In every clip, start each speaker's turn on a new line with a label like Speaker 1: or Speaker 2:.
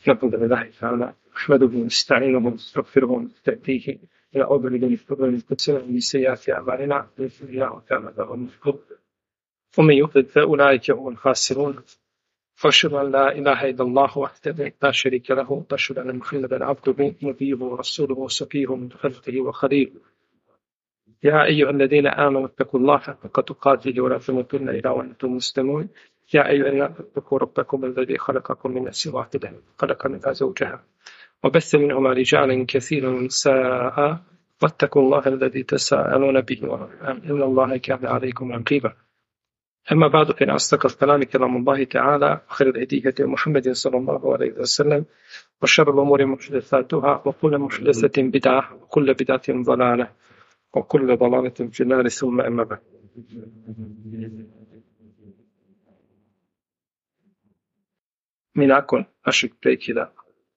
Speaker 1: الحمد لله تعالى نحمده ونستعينه ونستغفره ونستهديه ونعوذ بالله من شرور انفسنا ومن سيئات اعمالنا من يهده الله تعالى فهو المهتد ومن يضلل فاولئك هم الخاسرون واشهد ان لا اله الا الله وحده لا شريك له واشهد ان محمدا عبده ونبيه ورسوله وصفيه من خلقه وخليله يا ايها الذين امنوا اتقوا الله حق تقاته ولا تموتن الا وانتم مسلمون يا أيها الناس اتقوا ربكم الذي خلقكم من نفس واحدة خلق منها زوجها وبث منهما رجالا كثيرا ونساء واتقوا الله الذي تساءلون به والأرحام إن الله كان عليكم رقيبا أما بعد فإن أصدق الكلام كلام الله تعالى وخير الهدي هدي محمد صلى الله عليه وسلم وشر الأمور محدثاتها وكل محدثة بدعة وكل بدعة ضلالة وكل ضلالة في النار ثم أما بعد. Mi nakon našeg prekida,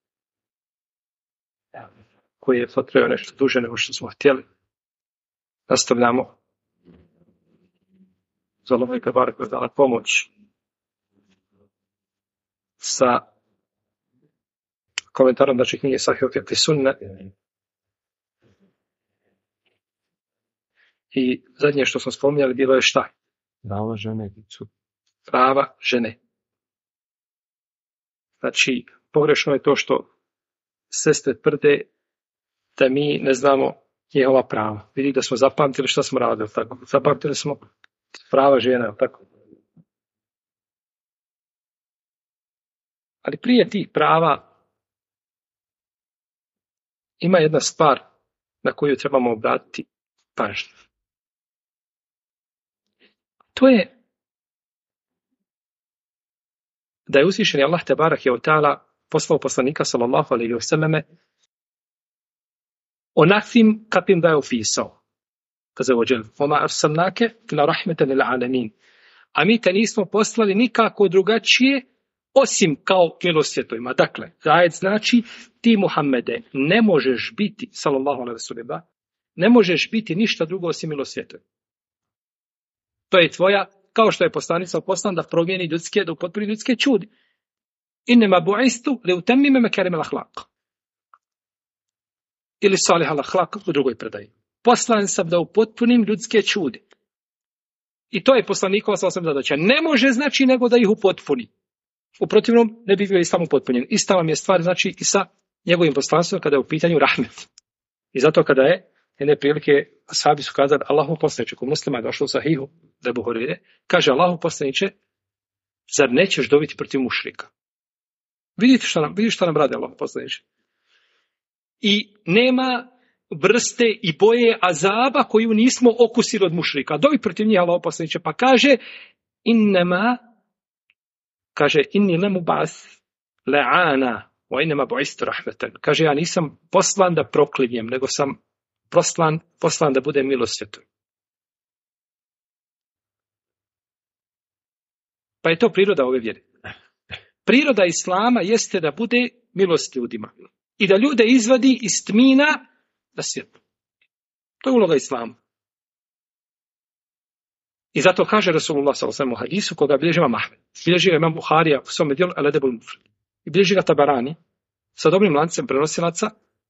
Speaker 1: koji je potrajao nešto duže nego što smo htjeli, nastavljamo za Allah i Tebarek ve Teala pomoć sa komentarom naše knjige Sahih al-Fiqh Sunne. I zadnje što smo spominjali bilo je šta?
Speaker 2: Prava žene.
Speaker 1: Prava žene. Znači, pogrešno je to što sestre tvrde da mi ne znamo njihova prava. Vidi da smo zapamtili šta smo radili, tako? Zapamtili smo prava žena, tako? Ali prije tih prava ima jedna stvar na koju trebamo obratiti pažnju. To je da je uzvišeni Allah Tebarak je Ta'ala poslao poslanika sallallahu alejhi ve selleme onakvim kakvim ga je opisao. Kaže ođel, "Oma arsalnake ila rahmetan lil alamin." A mi te nismo poslali nikako drugačije osim kao milosvjetovima. Dakle, ajet znači ti Muhammede ne možeš biti sallallahu alejhi ve sellem, ne možeš biti ništa drugo osim milosvjetovima. To je tvoja, kao što je poslanica poslan da promijeni ljudske, da upotpuni ljudske čudi. Innema bu'istu li utammime makarim al-akhlaq. Ili salih al-akhlaq u drugoj predaji. Poslan sam da upotpunim ljudske čudi. I to je poslanikova sallallahu zadaća. Ne može znači nego da ih upotpuni. U protivnom ne bi bio islam upotpunjen. Ista vam je stvar znači i sa njegovim poslanstvom kada je u pitanju rahmet. I zato kada je jedne prilike ashabi su kazali Allahu poslaniče, kod Muslima je došlo u Sahihu da Ebu Hurajre, kaže Allahu poslaniče, zar nećeš dobiti protiv mušrika? Vidite šta nam radi Allahu poslaniče. I nema vrste i boje azaba koju nismo okusili od mušrika. Dobi protiv njih Allahu poslaniče, pa kaže inni lemu ba'ath la'ana wa innama bu'istu rahmetan. Kaže ja nisam poslan da proklinjem, nego sam poslan da bude milosvjetom. Pa je to priroda ove vjere. Priroda islama jeste da bude milost ljudima. I da ljude izvadi iz tmina na svjetlo. To je uloga islama. I zato kaže Rasulullah sallallahu alejhi ve sellem u hadisu koga bilježi Imam Ahmed. Bilježi ga Imam Buharija u svome djelu Al-Adabul Mufrad. I bilježi ga Tabarani sa dobrim lancem prenosilaca.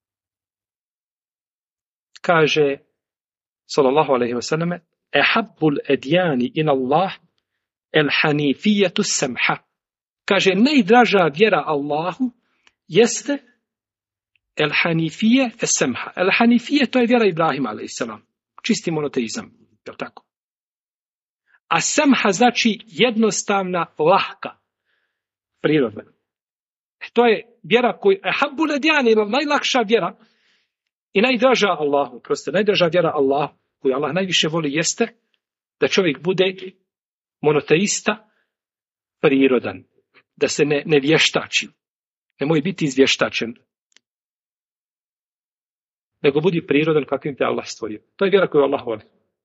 Speaker 1: Kaže sallallahu alejhi ve selleme ehabbul edjani in Allah el hanifijetu samha. Kaže najdraža vjera Allahu jeste el hanifije es samha. El hanifije to je vjera Ibrahima alejhi selam. Čisti monoteizam, je tako? A samha znači jednostavna, lahka, prirodna. To je vjera koju ehabbul edjani najlakša vjera. I najdraža Allahu, najdraža vjera Allahu, koju Allah najviše voli jeste da čovjek bude monoteista prirodan, da se ne vještači, nemoj biti izvještačen, nego budi prirodan kakvim te Allah stvorio. To je vjera koju Allah voli.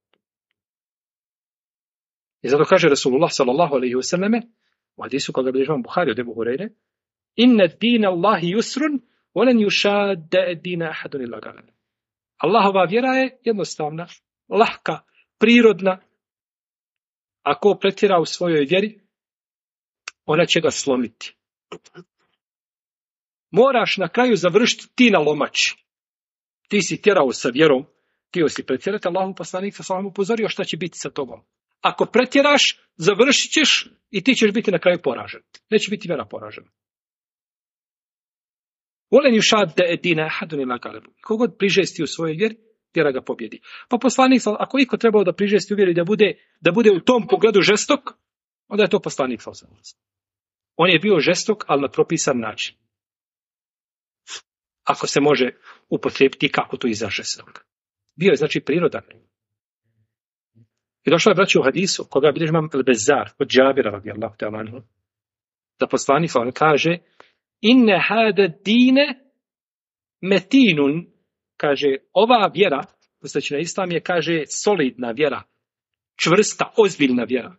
Speaker 1: I zato kaže Rasulullah sallallahu alejhi ve selleme u hadisu koga bilježi Imam Buhari od Ebu Hurajre, inna dina Allahi yusrun وَلَنْ يُشَادَ الدِّينَ أَحَدٌ إِلَّا غَلَبَهُ. Allahova vjera je jednostavna, lahka, prirodna. Ako pretjera u svojoj vjeri, ona će ga slomiti. moraš na kraju završiti ti na lomači. Ti si tjerao sa vjerom, htio si pretjerati, Allahu poslanik sa sallam upozorio šta će biti sa tobom. Ako pretjeraš, završit ćeš i ti ćeš biti na kraju poražen. Neće biti vjera poražena. Volen yushadda ad-dina ahadun illa galebu. Kogod prižesti u svojoj vjeri, vjera ga pobjedi. Pa poslanik, ako iko trebao da prižesti u vjeri da bude u tom pogledu žestok, onda je to poslanik sallallahu alejhi ve sellem. On je bio žestok, ali na propisan način. Ako se može upotrijebiti kako to izraz žestok. Bio je znači prirodan. I došlo je braći u hadisu, koga bilježi imam al-Bezzar od Džabira radijallahu ta'ala anhu, da poslanik sallallahu kaže: "Inne hada dine metinun", kaže, ova vjera, misleći na islam je, kaže, solidna vjera, čvrsta, ozbiljna vjera.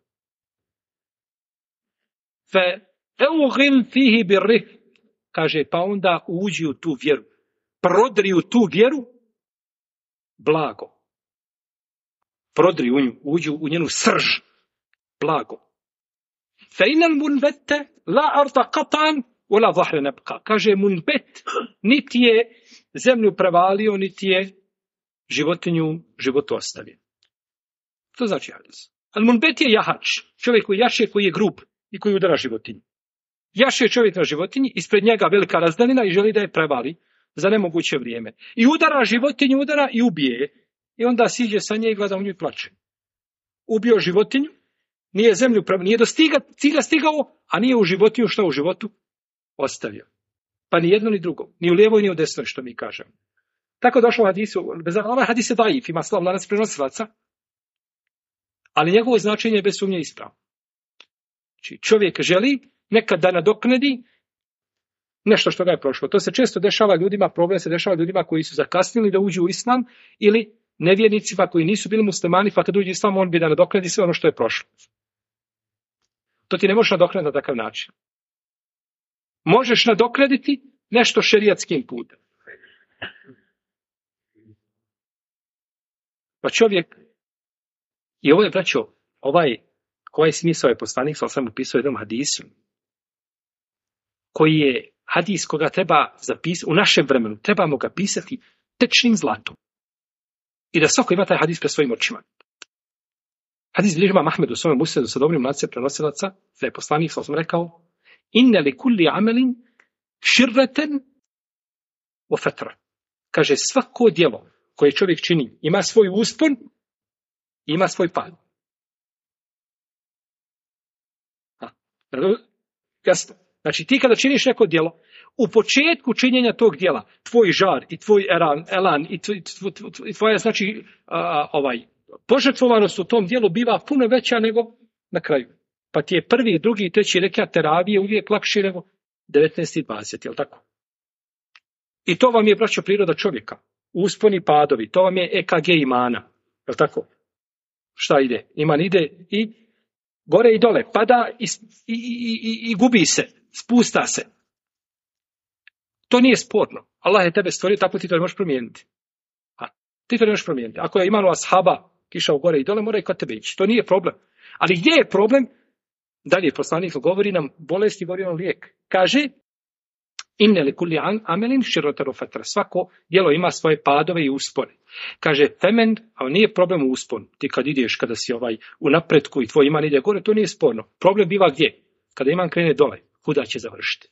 Speaker 1: Fe eughil fihi birrih, kaže, pa onda uđi u tu vjeru, prodri u tu vjeru blago. Prodri u nju, uđi u njenu srž, blago. Fe inal munbete la arta qatan wala zahre nebka. Kaže, munbet niti je zemlju prevalio, niti je životinju životu ostavio. To znači hadis. Al munbet je jahač, čovjek koji jaše, koji je grub i koji udara životinju. Jaše čovjek na životinji, ispred njega velika razdaljina i želi da je prevali za nemoguće vrijeme. I udara životinju, udara i ubije je. I onda siđe sa nje i gleda u nju i plače. Ubio životinju, nije zemlju nije do cilja stigao, a nije u životinju što u životu ostavio. Pa ni jedno ni drugo, ni u lijevoj ni u desnoj, što mi kažemo. Tako došlo u hadisu, ovaj hadis je daif, ima slav lanac prenosilaca, ali njegovo značenje je bez sumnje ispravno. Znači, čovjek želi nekad da nadoknadi nešto što ga je prošlo. To se često dešava ljudima, problem se dešava ljudima koji su zakasnili da uđu u islam ili nevjernicima koji nisu bili muslimani, pa kad uđe islam, on bi da nadoknadi sve ono što je prošlo. To ti ne možeš nadoknaditi na takav način. Možeš nadoknaditi nešto šerijatskim putem. Pa čovjek, i ovo je, braćo, ovaj smisao je poslanik, sam upisao jednom hadisu, koji je hadis koga treba zapisati, u našem vremenu trebamo ga pisati tečnim zlatom. I da svako ima taj hadis pred svojim očima. Hadis bilježi imam Ahmed u svome musnedu sa dobrim lancem prenosilaca, da je poslanik sam rekao: "Inne li kulli amelin širreten wa fatra." Kaže, svako djelo koje čovjek čini ima svoj uspon i ima svoj pad. Jasno. Znači, ti kada činiš neko djelo, u početku činjenja tog djela, tvoj žar i tvoj elan i tvoja, znači, požrtvovanost u tom djelu biva puno veća nego na kraju. Pa ti je prvi, drugi i treći rekat teravije uvijek lakši nego 19 i 20, je li tako? I to vam je, braćo, priroda čovjeka. Usponi padovi, to vam je EKG imana, je li tako? Šta ide? Iman ide i gore i dole, pada i gubi se, spusta se. To nije sporno. Allah je tebe stvorio, tako ti to ne možeš promijeniti. Ti to ne možeš promijeniti. Ako je imalo ashaba kišao gore i dole, mora i kod tebe ići. To nije problem. Ali gdje je problem? Dalje poslanik govori nam bolesti, govori nam lijek. Kaže: "Inne li kulli amelin širroteru fatra." Svako djelo ima svoje padove i uspone. Kaže, femen, a nije problem u usponu. Ti kad ideš, kada si u napretku i tvoj iman ide gore, to nije sporno. Problem biva gdje? Kada iman krene dole, kuda će završiti?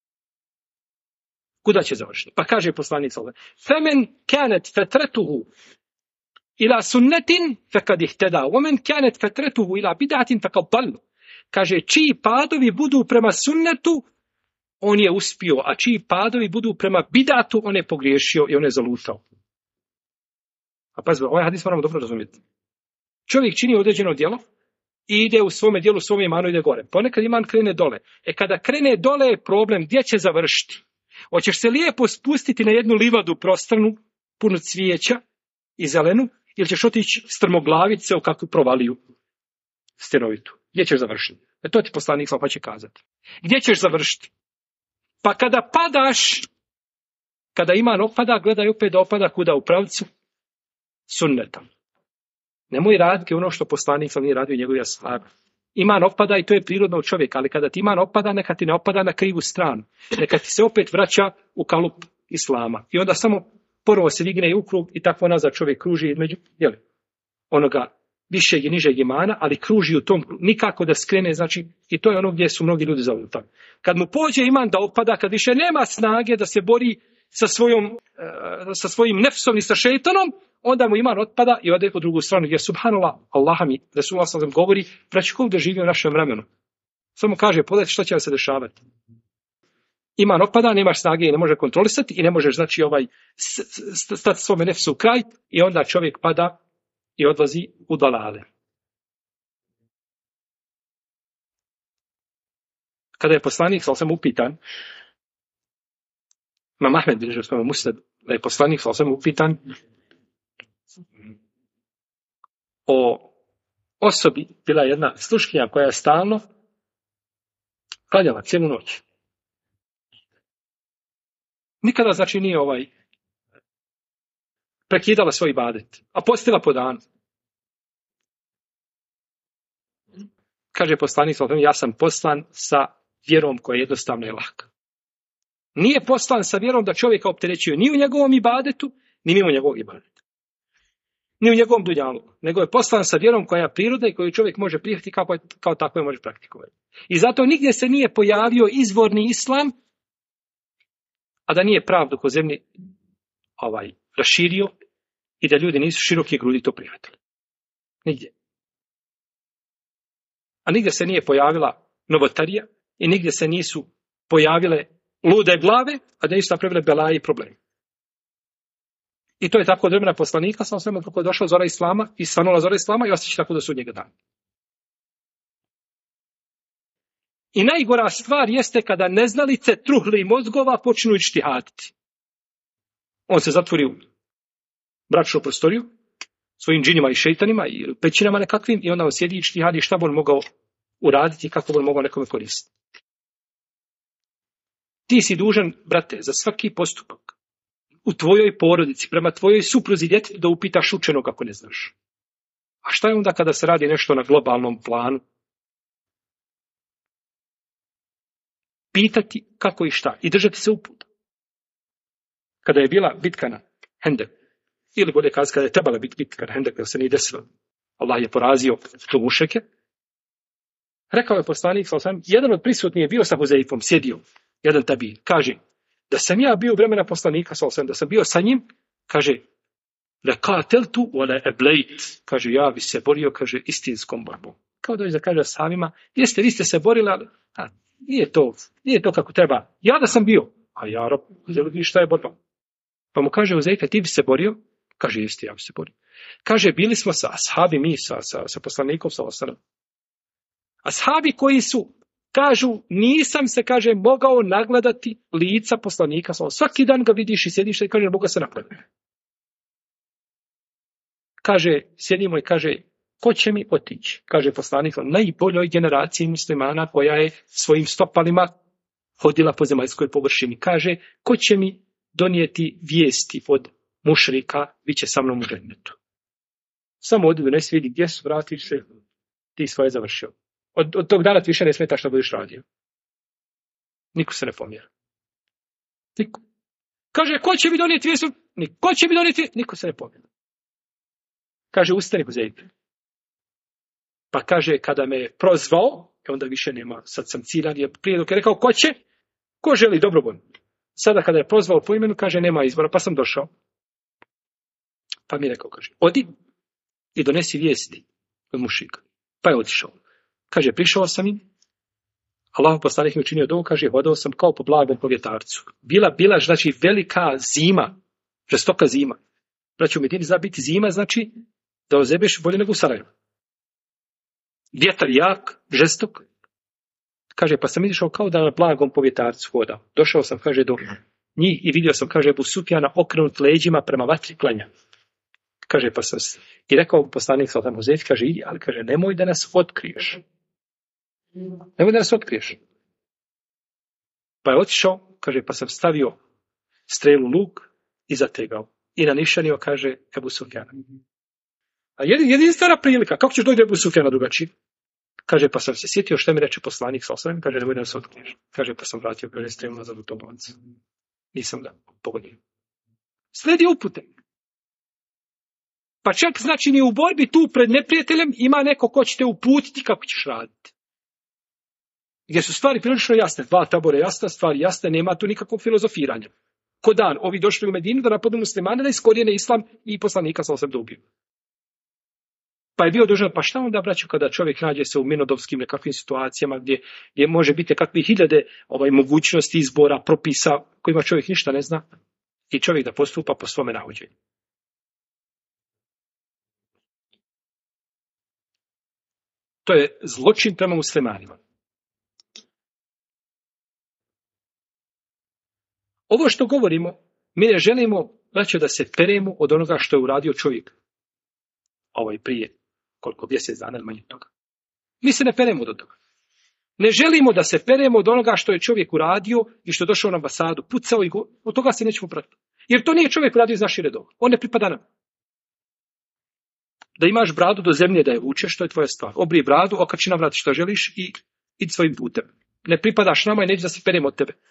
Speaker 1: Kuda će završiti? Pa kaže poslanik sallallahu alejhi ve sellem: "Femen kanet fatretuhu ila sunnetin fekad ihteda, omen kanet fatretuhu ila bid'atin fekad dallu." Kaže, čiji padovi budu prema sunnetu, on je uspio, a čiji padovi budu prema bidatu, on je pogriješio i on je zalutao. A pazite, ovaj hadis moramo dobro razumjeti. Čovjek čini određeno djelo i ide u svome djelu, svome imanu ide gore. Ponekad iman krene dole. Kada krene dole je problem, gdje će završiti? Hoćeš se lijepo spustiti na jednu livadu prostranu, punu cvijeća i zelenu, ili ćeš otići strmoglaviti se u kakvu provaliju stenovitu? Gdje ćeš završiti? To ti poslanik pa će kazati. Gdje ćeš završiti? Pa kada padaš, kada iman opada, gledaj opet da opada kuda, u pravcu sunneta. Nemoj raditi ono što poslanik nije radio njegovi ashabi. Iman opada i to je prirodno od čovjeka, ali kada ti iman opada, neka ti ne opada na krivu stranu. Neka ti se opet vraća u kalup islama. I onda samo ponovo se digne u krug i tako nazad čovjek kruži između onoga višeg i nižeg imana, ali kruži u tom nikako da skrene, znači, i to je ono gdje su mnogi ljudi zavrtali. Kad mu pođe iman da opada, kad više nema snage da se bori sa svojim nefsom i sa šejtanom, onda mu iman otpada i ode u drugu stranu, jer subhanallah, Allah mi, Resulullah sallam govori, braći, ko da živi u našem vremenu. Samo kaže, pogledajte što će vam se dešavati. Iman otpada, nemaš snage i ne može kontrolisati i ne možeš, znači, stati svome nefsu u kraj i onda čovjek pada i odlazi u dalale. Kada je poslanik sallam upitan, Imam Ahmed bilježi u svojom musnedu, da je poslanik sallam upitan o osobi, bila jedna sluškinja koja je stalno klanjala cijelu noć. Nikada, znači, nije prekidala svoj ibadet, a postila po danu. Kaže poslanik, ja sam poslan sa vjerom koja je jednostavna i laka. Nije poslan sa vjerom da čovjeka opterećuje ni u njegovom ibadetu, ni mimo njegovog ibadeta. Ni u njegovom dunjalu, nego je poslan sa vjerom koja je priroda i koju čovjek može prihvatiti kao tako je može praktikovati. I zato nigdje se nije pojavio izvorni islam, a da nije pravdu ko zemlji raširio i da ljudi nisu široki grudi to prihvatili. Nigdje. A nigdje se nije pojavila novotarija i nigdje se nisu pojavile lude glave, a da nisu napravile belaje i probleme. I to je tako od vremena poslanika, samo svema kako je došla zora islama i svanula zora islama i ostaće tako do sudnjega dana. I najgora stvar jeste kada neznalice truhli mozgova počnu ištihaditi. On se zatvori u bračnu prostoriju, svojim džinima i šeitanima i pećinama nekakvim i onda on sjedi i ištihadi šta bi on mogao uraditi i kako bi on mogao nekome koristiti. Ti si dužan, brate, za svaki postupak u tvojoj porodici, prema tvojoj supruzi djetetu da upitaš učenog ako ne znaš. A šta je onda kada se radi nešto na globalnom planu? Pitati kako i šta i držati se uputa. Kada je bila bitka na Hendek, ili bolje kazati kada je trebala biti bitka na Hendek, jer se nije desilo, Allah je porazio tu mušrike, rekao je poslanik, jedan od prisutnih je bio sa Huzeifom, sjedio, jedan tabi, kaže, da sam ja bio vremena poslanika, da sam bio sa njim, kaže, lekateltu wala eblejt, kaže, ja bi se borio, kaže, istinskom borbom. Kao da kaže samima, vi ste se borili, ali nije to kako treba. Ja da sam bio, a ja rob, šta je borba? Pa mu kaže Huzeife, ti bi se borio? Kaže, jeste, ja bi se borio. Kaže, bili smo sa ashabi, mi sa poslanikom, ashabi koji su, kažu, nisam se, kaže, mogao nagledati lica poslanika. Svaki dan ga vidiš i sjediš i kaže, ne mogu se nagledati. Kaže, sjedimo i kaže, ko će mi otići? Kaže poslanik, najboljoj generaciji muslimana koja je svojim stopalima hodila po zemaljskoj površini. Kaže, ko će mi donijeti vijesti od mušrika, bit će sa mnom u džennetu. Samo odi donesi, vidi gdje su, vratiš se, ti svoje završio. Od tog dana ti više ne smeta što budeš radio. Niko se ne pomjera. Niko. Kaže, ko će mi donijeti vijest? Ko će mi donijeti? Niko se ne pomjera. Kaže, ustani Huzeife. Pa kaže, kada me je prozvao, onda više nema, sad sam ciljan, jer prije dok je rekao, ko će? Ko želi dobrovoljno? Sada kada je prozvao po imenu, kaže, nema izbora, pa sam došao. Pa mi je rekao, kaže, odi i donesi vijesti od mušrika. Pa je otišao. Kaže, prišao sam im, Allah poslanik mi učinio dovu, kaže, hodao sam kao po blagom povjetarcu. Bila, znači, velika zima, žestoka zima. Znači, u Medini zna biti zima, znači, da ozebeš bolje nego u Sarajevu. Vjetar jak, žestok. Kaže, pa sam išao kao da na blagom povjetarcu hodao. Došao sam, kaže, do njih i vidio sam, kaže, Ebu Sufjana okrenut leđima prema vatri klanja. Kaže, pa sam i rekao poslanik Saltam Huzeyf, kaže, idi, ali kaže, nemoj da nas otkriješ. Nemoj da nas otkriješ. Pa je otišao, kaže, pa sam stavio strelu luk i zategao. I nanišanio, kaže, Ebu Sufjana. A jedinstvena prilika, kako ćeš doći do Ebu Sufjana drugačije? Kaže, pa sam se sjetio što mi reče poslanik sa osvrame, kaže, nemoj da se otkriješ. Kaže, pa sam vratio, kaže, stremu nazad u tom lancu. Nisam ga pogodio. Sledi upute. Pa čak znači ni u borbi tu pred neprijateljem ima neko ko će te uputiti kako ćeš raditi. Gdje su stvari prilično jasne. Dva tabora jasna, stvari jasne, nema tu nikakvog filozofiranja. Ko dan, ovi došli u Medinu da napadnu muslimane, da iskorijene islam i poslanika sa osam da ubiju. Pa je bio dužan, pa šta onda, braćo, kada čovjek nađe se u minodovskim nekakvim situacijama gdje može biti kakvih hiljade mogućnosti izbora, propisa kojima čovjek ništa ne zna i čovjek da postupa po svome nahođenju. To je zločin prema muslimanima. Ovo što govorimo, mi ne želimo, braćo, da se peremo od onoga što je uradio čovjek. Prije koliko mjesec dana ili manje toga. Mi se ne peremo od toga. Ne želimo da se peremo od onoga što je čovjek uradio i što je došao na ambasadu, pucao i od toga se nećemo pratiti. Jer to nije čovjek uradio iz naših redova. On ne pripada nam. Da imaš bradu do zemlje da je vučeš, to je tvoja stvar. Obrij bradu, okači na vrat što želiš i idi svojim putem. Ne pripadaš nama i neće da se peremo od tebe.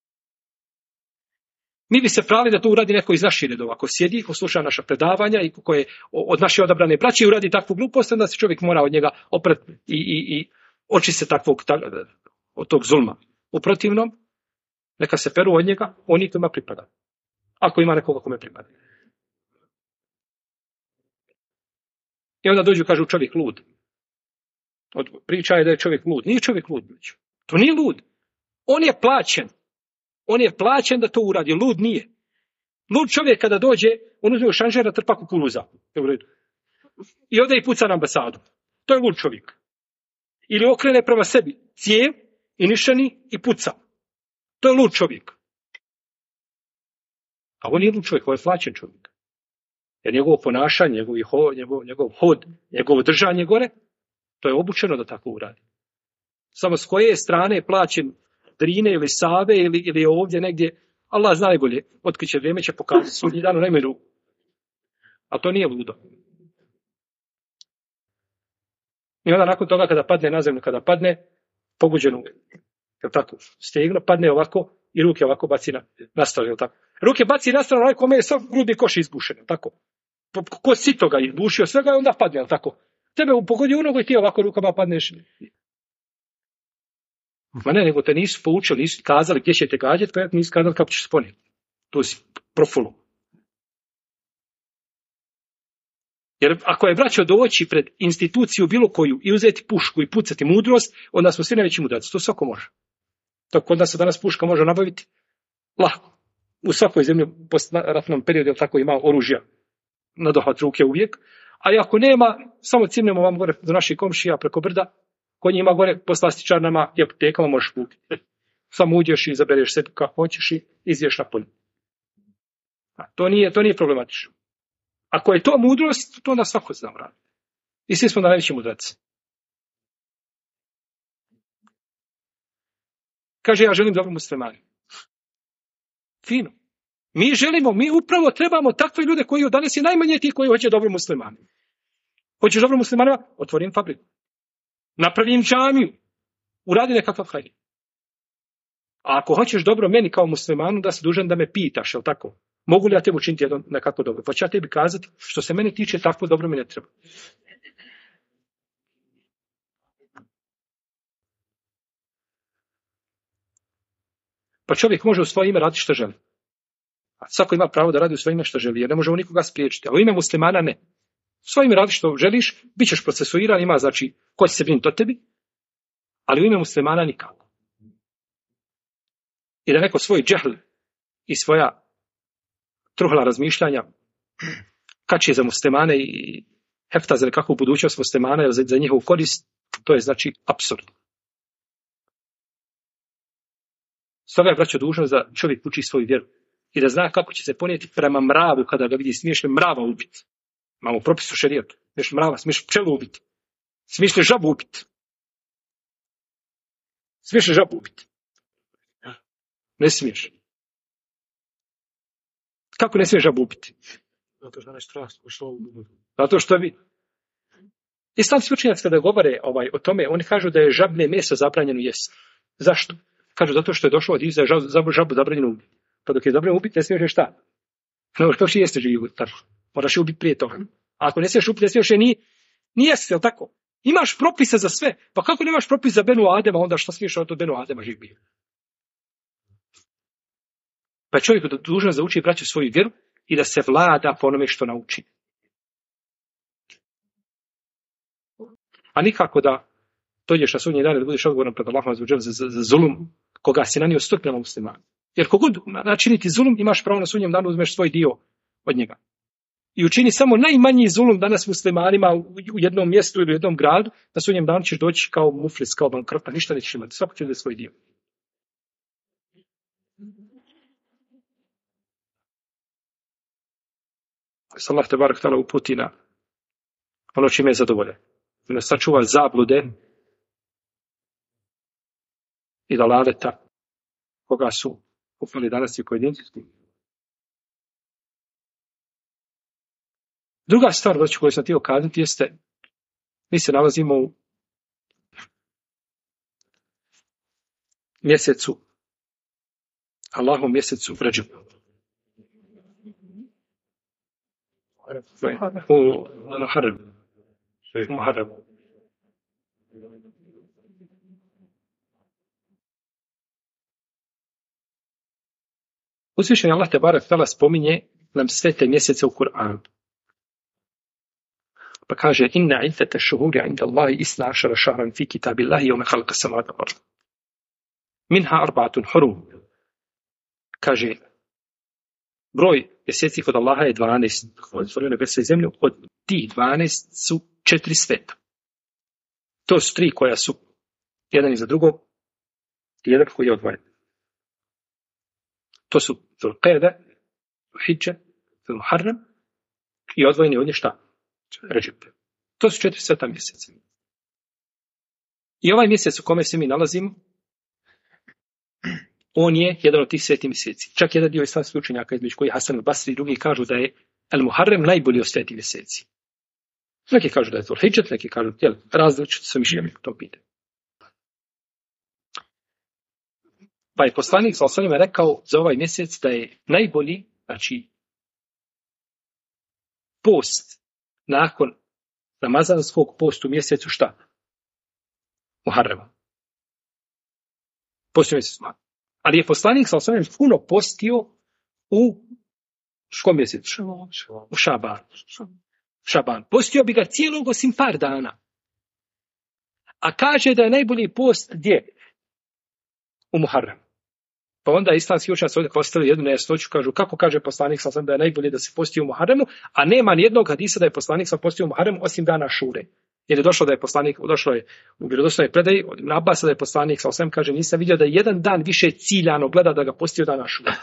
Speaker 1: Mi bi se pravili da to uradi neko iz naših redova. Ako sjedi, posluša naša predavanja i ko je od naše odabrane braće uradi takvu glupost, onda se čovjek mora od njega oprati i oči se od tog zulma. U protivnom, neka se peru od njega oni kojima pripada. Ako ima nekoga kome pripada. I onda dođu, kažu, čovjek lud. Priča je da je čovjek lud. Nije čovjek lud. To nije lud. On je plaćen. On je plaćen da to uradi. Lud nije. Lud čovjek kada dođe, on uzme u šanžera trpa kukuruza. I ode i puca na ambasadu. To je lud čovjek. Ili okrene prema sebi cijev i nišani i puca. To je lud čovjek. A on nije lud čovjek, on je plaćen čovjek. Jer njegovo ponašanje, njegov hod, njegovo držanje gore, to je obučeno da tako uradi. Samo s koje strane je plaćen Drine ili Save ili ovdje negdje, Allah zna najbolje, otkriće vrijeme će pokazati sudnji dan u najmanju. A to nije ludo. I onda nakon toga kada padne na zemlju, kada padne poguđenu, stegno, padne ovako i ruke ovako baci na stranu, tako. Ruke baci na stranu, onaj kome je sav grudni koš izbušen, tako. Ko sito ga izbušio svega i onda padne, tako. Tebe pogodi u nogu i ti ovako rukama padneš. Ma ne, nego te nisu poučili, nisu kazali gdje ćete gađati, pa nisu kazali kako ćeš sponiti. To si profulu. Jer ako je braćo doći pred instituciju bilo koju i uzeti pušku i pucati mudrost, onda smo svi najveći mudraci. To svako može. To kod nas se danas puška može nabaviti lako. U svakoj zemlji po ratnom periodu tako ima oružja na dohvat ruke uvijek. A ako nema, samo cimnemo vam gore do naših komšija preko brda, kod njima gore po slastičarnama i apotekama možeš kupiti. Samo uđeš i izabereš sebi kako hoćeš i izješ na polju. To nije problematično. Ako je to mudrost, to onda svako zna raditi. I svi smo da najveći mudraci. Kaže, ja želim dobro muslimani. Fino. Mi upravo trebamo takve ljude koji od danas je najmanje ti koji hoće dobro muslimani. Hoćeš dobro muslimanima? Otvorim fabriku. Napravim džamiju. Uradi nekakav hajr. A ako hoćeš dobro meni kao muslimanu, da si dužan da me pitaš, jel tako? Mogu li ja tebi učiniti jedno nekako dobro? Pa ću ja tebi kazati, što se mene tiče, tako dobro mi ne treba. Pa čovjek može u svoje ime raditi što želi. A svako ima pravo da radi u svoje ime što želi, jer ne možemo nikoga spriječiti. A u ime muslimana ne. U svoje ime radi što želiš, bit ćeš procesuiran, ima znači ko će se brinuti o tebi, ali u ime muslimana nikako. I da neko svoj džehl i svoja truhla razmišljanja kači za muslimane i hefta za nekakvu budućnost muslimana ili za njihovu korist, to je znači apsurd. Stoga je, braćo, dužnost da čovjek uči svoju vjeru i da zna kako će se ponijeti prema mravu kada ga vidi. Smiješ li mrava ubiti? Imamo propis u šerijetu. Smiješ mrava, smiješ pčelu ubiti. Smiješ li žabu ubiti? Smiješ li žabu ubiti? Ne smiješ. Kako ne smiješ žabu ubiti?
Speaker 2: Zato što je strast ušla u budu.
Speaker 1: Zato što vi... Islamski učenjaci kada govore o tome, oni kažu da je žablje meso zabranjeno jesti. Zašto? Kažu zato što je došlo od izda žabu zabranjeno ubiti. Pa dok je zabranjeno ubiti, ne smiješ šta? Ne možeš jesti živu. Moraš je ubiti prije toga. A ako ne smiješ ubiti, ne smiješ je ni jesti, jel tako? Imaš propise za sve. Pa kako nemaš propis za Benu Adema, onda što smiješ od Benu Adema živ bio? Pa je čovjek dužan da uči braću svoju vjeru i da se vlada po onome što nauči. A nikako da dođeš na sudnji dan i da budeš odgovoran pred Allahom za zulum koga si nanio prema muslimanu. Jer kogod načiniti zulum, imaš pravo na sudnjem danu uzmeš svoj dio od njega. I učini samo najmanji zulum danas muslimanima u jednom mjestu ili u jednom gradu, na sudnjem danu ćeš doći kao muflis, kao bankrota, ništa nećeš imati, svako će da svoj dio. Allah te barak tala uputi na ono čime je zadovoljen. Da nas sačuva zablude i dalaleta koga su upali danas i pojedinci. Druga stvar koju sam htio kazati jeste, mi se nalazimo u mjesecu, Allahom mjesecu Redžebu. U Muharremu. Uzvišeni Allah te barek tala spominje nam sve te mjesece u Kur'anu. Pa kaže inna iddata shuhuri inda Allahi 12 shahran fi kitabillahi yawma khalaqa samawati wal ard. Minha arba'atun hurum. Kaže broj mjeseci kod Allaha je 12. Od stvorio nebesa i zemlju, od tih 12 su 4 sveta. To su 3 koja su jedan iza drugog i jedan koji je odvojen. To su Zulqa'da, Hidža, Muharrem i odvojeni od nje šta? Redžeb. To su 4 sveta mjeseca. I ovaj mjesec u kome se mi nalazimo, on je jedan od tih svetih mjeseci. Čak jedan dio islamskih učenjaka, između koji Hasan al-Basri i drugi kažu da je al-Muharrem najbolji od svetih mjeseci. Neki kažu da je to Hidža, neki kažu različite su mišljenja u tom pitanju. Pa je poslanik sallallahu alejhi ve sellem rekao za ovaj mjesec da je najbolji, znači post nakon ramazanskog postu u mjesecu šta? Muharrema. Post u mjesecu Muharrema. Ali je poslanik sallallahu alejhi ve sellem puno postio u škom mjesecu? U Šaban. Postio bi ga cijelog osim par dana. A kaže da je najbolji post gdje? U Muharrem. Pa onda islamski učenjaci ovdje postavili jednu nejasnoću, kažu kako kaže poslanik sallallahu da je najbolje da se posti u Muharremu, a nema ni jednog hadisa da je poslanik sallallahu postio u Muharremu osim dana Šure. Jer je došlo je u vjerodostojnoj predaji od Ibn Abasa da je poslanik sallallahu kaže nisam vidio da jedan dan više ciljano gleda da ga postio dana Šure.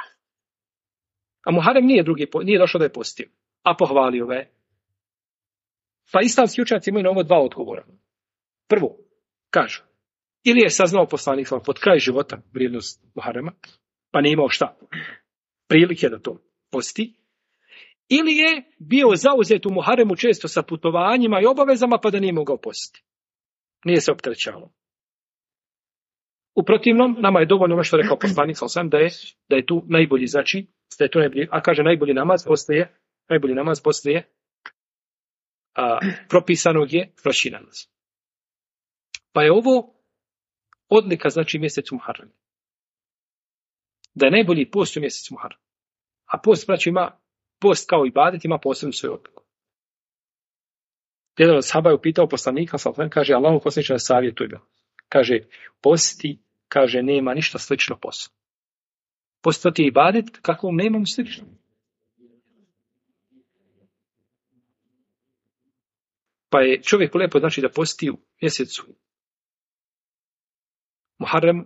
Speaker 1: A Muharrem nije došlo da je postio, a pohvalio ga je. Pa islamski učenjaci imaju na ovo 2 odgovora. Prvo, kažu ili je saznao poslanik pod kraj života vrijednost Muharrema, pa nije imao šta prilike da to posti, ili je bio zauzet u Muharremu često sa putovanjima i obavezama, pa da nije mogao postiti. Nije se opterećavao. U protivnom, nama je dovoljno ono što rekao poslanik da je tu najbolji, znači, da je tu najbolji, a kaže najbolji namaz poslije propisanog je noćni namaz. Pa je ovo odlika, znači, mjesecu Muharrem. Da je najbolji post u mjesecu Muharrem. A post, znači, ima post kao ibadet, ima posebnu svoju odliku. Jedan od sahaba je upitao poslanika, kaže, Allahu poslaniče na savjetuj ga. Kaže, posti, kaže, nema ništa slično postu. Post je ibadet, kakvom nemamo slično. Pa je čovjek lijepo, znači, da posti u mjesecu Muharrem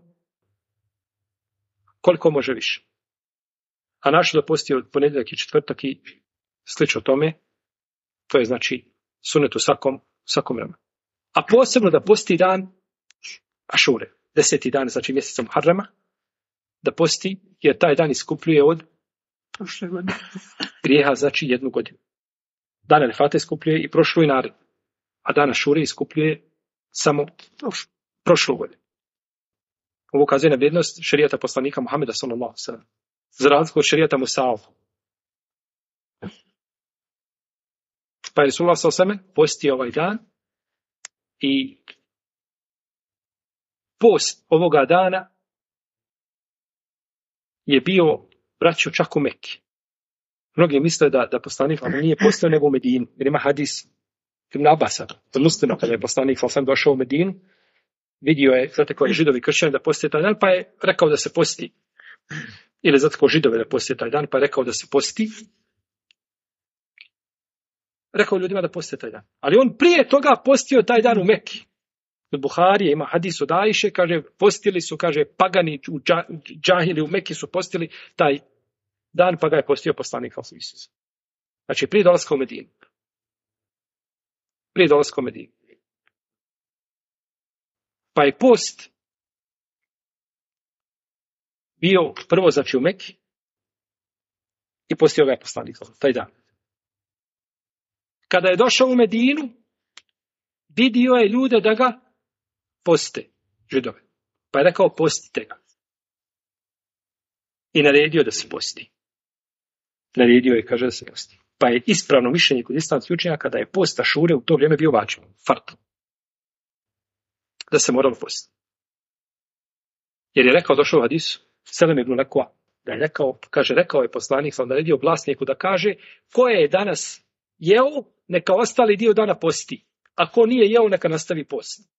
Speaker 1: koliko može više. A našo da posti od ponedjeljak i četvrtak i slično tome, to je znači sunet u svakom vremenu. A posebno da posti dan Ašure, 10. dan, znači mjeseca Muharrema, da posti, jer taj dan iskupljuje od prošle godine grijeha, znači 1 godinu. Dan Arefata iskupljuje i prošlu i narednu. a dan Ašure iskupljuje samo prošlu godinu. Ovo ukazuje na vrijednost šerijata poslanika Muhameda sallallahu alejhi ve sellem, za razliku od šerijata Musa'ova. Pa je Resulullah sallallahu alejhi ve sellem postio ovaj dan i post ovoga dana je bio, braćo, čak u Mekki. Mnogi misle da poslanik nije postio nego u Medinu, jer ima hadis Ibn Abasa, od Muslima, kada je poslanik sallallahu alejhi ve sellem došao u Medinu, vidio je, znate koji Židovi kršćani da poste taj dan, pa je rekao da se posti. Ili zato kao Židove da poste taj dan, pa je rekao da se posti. Rekao ljudima da poste taj dan. Ali on prije toga postio taj dan u Mekki. Od Buharije ima hadis od Ajše, kaže, postili su, kaže, pagani, džahili u Mekki su postili taj dan, pa ga je postio poslanik Isus. Znači, prije dolaska u Medinu. Prije dolaska u Medinu. Pa je post bio prvo, znači, u Mekki i postio ga je poslanik taj dan. Kada je došao u Medinu, vidio je ljude da ga poste, Židove. Pa je rekao, postite ga. I naredio da se posti. Naredio je, kaže, da se posti. Pa je ispravno mišljenje kod islamskih učenjaka da je post Ašure u to vrijeme bio vađib, fard. Da se moralo postiti. Jer je rekao, došao u hadisu, Selem ibn Lekua, da je rekao, kaže, rekao je poslanik, sam naredio glasniku da kaže, ko je danas jeo, neka ostali dio dana posti. A ko nije jeo, neka nastavi post.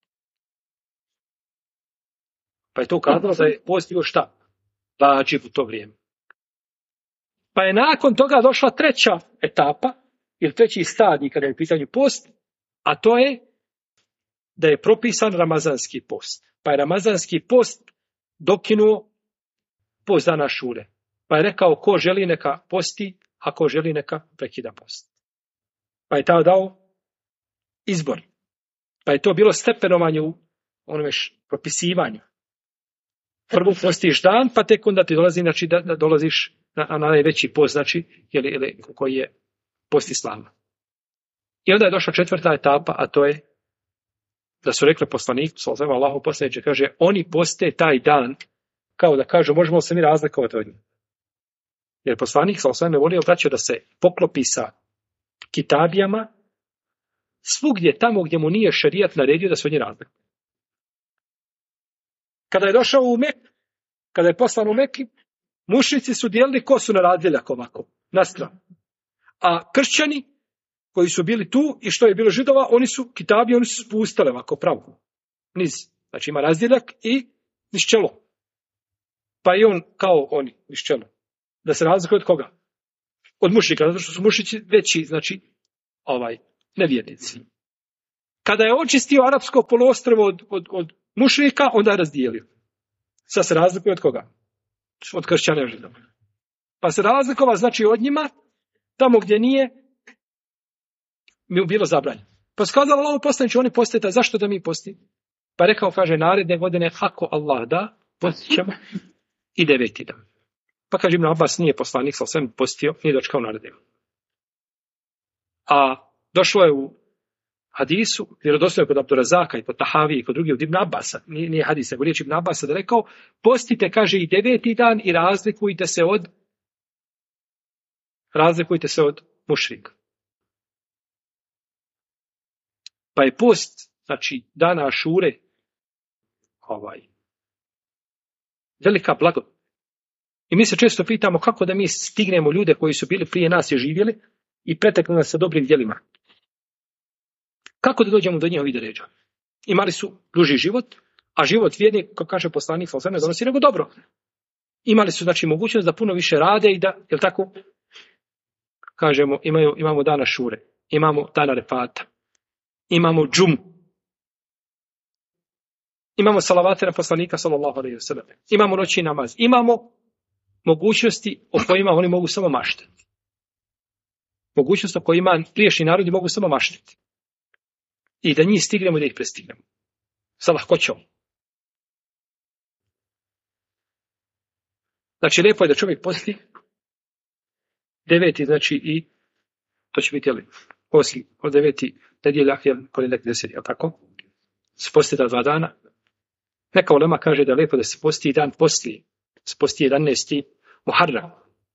Speaker 1: Pa je to ukazalo da je post bio šta? Vađib u to vrijeme. Pa je nakon toga došla treća etapa, ili treći stadij kada je u pitanju post, a to je da je propisan ramazanski post. Pa je ramazanski post dokinuo post dana Ašure. Pa je rekao, ko želi neka posti, a ko želi neka prekida post. Pa je tada dao izbor. Pa je to bilo stepenovanje u onome propisivanju. Prvo postiš dan, pa tek onda ti dolazi, znači da dolaziš na najveći post, znači, koji je post Islama. I onda je došla četvrta etapa, a to je da su rekli poslanik, sallallahu Allahu poslaniče, kaže, oni poste taj dan, kao da kažu, možemo se mi razlikovati od njih. Jer poslanik, sallallahu je volio, braćo, da se poklopi sa kitabijama, svugdje tamo gdje mu nije šerijat naredio da se od njih razlikuje. Kada je došao u Meku, kada je poslan u Meki, mušnici su dijelili kosu na razdjeljak ovako, na stranu. A kršćani, koji su bili tu i što je bilo Židova, oni su spustali ovako pravo. Niz. Znači ima razdjeljak i niz čelo. Pa i on kao oni, niz čelo. Da se razlikuje od koga? Od mušnika, zato što su mušnici veći, znači, nevjernici. Kada je očistio arapsko poluostrvo od mušnika, onda je razdijelio. Sad se razlikuje od koga? Od kršćana i Židova. Pa se razlikova, znači, od njima, tamo gdje nije, mi je bilo zabranjeno. Pa skazalo Allahu poslaniče, oni postite, zašto da mi postimo? Pa rekao, kaže, naredne godine, ako Allah da, postit ćemo i 9. dan. Pa kaže, Ibn Abbas nije poslanik, sam postio, nije dočekao naredne. A došlo je u hadisu, vjerodostojno kod Abdurazaka i kod Tahavije i kod drugih od Ibn Abbasa, nije hadis, nego riječ Ibn Abbasa da rekao, postite, kaže, i 9. dan i razlikujte se od mušrika. Pa je post, znači, dana Ašure, velika blagodat. I mi se često pitamo kako da mi stignemo ljude koji su bili prije nas i živjeli i pretekli nas sa dobrim djelima. Kako da dođemo do njihovih deređa? Imali su duži život, a život vjernik, kako kaže poslanik, ne donosi nego dobro. Imali su, znači, mogućnost da puno više rade i da, jel tako, kažemo, imamo dana Ašure, imamo dana Refata, imamo džumu, imamo salavate na poslanika, sallallahu alejhi ve sellem, imamo noćni namaz, imamo mogućnosti o kojima oni mogu samo maštati. Mogućnost o kojima prijašnji narodi mogu samo maštati. I da njih stignemo i da ih prestignemo. Sa lahkoćom. Znači, lijepo je da čovjek posti 9. znači i to će biti osim od 9. nedjelja, ponedjeljak 10, jel tako? Se posti ta 2 dana. Neka ulema kaže da je lijepo da se posti dan poslije. Se posti 11. Muharram.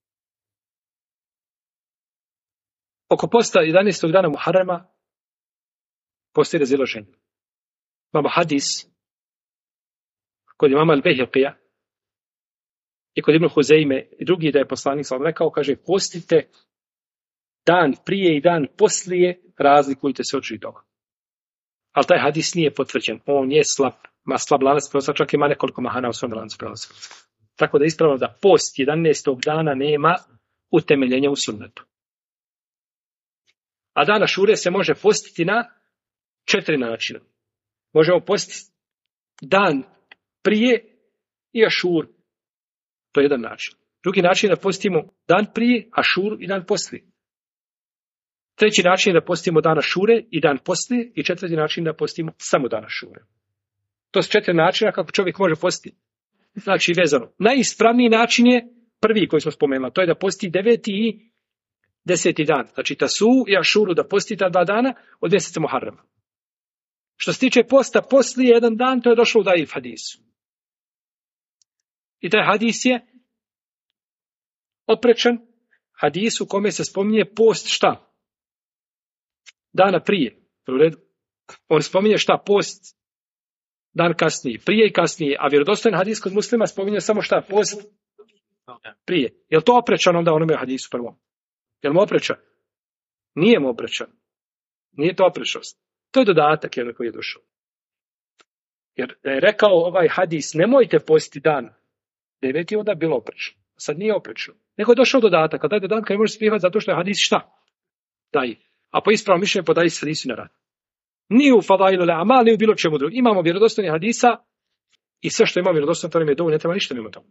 Speaker 1: Oko posta 11. dana Muharrama postoji razilaženje. Imamo hadis kod imama Al-Bejhaqija i kod Ibn Huzejme i drugi da je poslanik sam rekao, kaže, postite dan prije i dan poslije, razlikujte se od židova. Ali taj hadis nije potvrđen. On je slab. Ma slab lanac prenosa, čak ima nekoliko mahana u svom lancu prenosa. Tako da je ispravno da post 11. dana nema utemeljenja u sunnetu. A dan Ašure se može postiti na 4 načina. Možemo postiti dan prije i Ašur. To je jedan način. Drugi način je da postimo dan prije, Ašur i dan poslije. Treći način je da postimo dan Ašure i dan poslije. I četvrti način je da postimo samo dan Ašure. To su 4 načina kako čovjek može postiti. Znači vezano. Najispravniji način je prvi koji smo spomenuli. To je da posti 9. i 10. dan. Znači Tasu i Ašuru da posti ta 2 dana od mjeseca Muharrama. Što se tiče posta poslije 1 dan, to je došlo u Daif hadisu. I taj hadis je oprečan hadisu u kome se spominje post šta? Dana prije. On spominje šta? Post dan kasnije. Prije i kasnije. A vjerodostojan hadis kod Muslima spominje samo šta? Post prije. Je li to oprečan onda onome hadisu prvom? Je li mu oprečan? Nije mu oprečan. Nije to oprečnost. To je dodatak jedan koji je došao. Jer da je rekao ovaj hadis, nemojte postiti dan 9. onda je bilo oprečno. Sad nije oprečno. Nego je došao dodatak, a taj dodatak ne može se prihvatiti zato što je hadis šta? Daj. A po ispravnom mišljenju podaji se hadisu na rad. Ni u fadailu le'amal, ni u bilo čemu drugom. Imamo vjerodostojne hadisa i sve što imamo vjerodostojno, to nam je dovoljno, ne treba ništa mimo toga.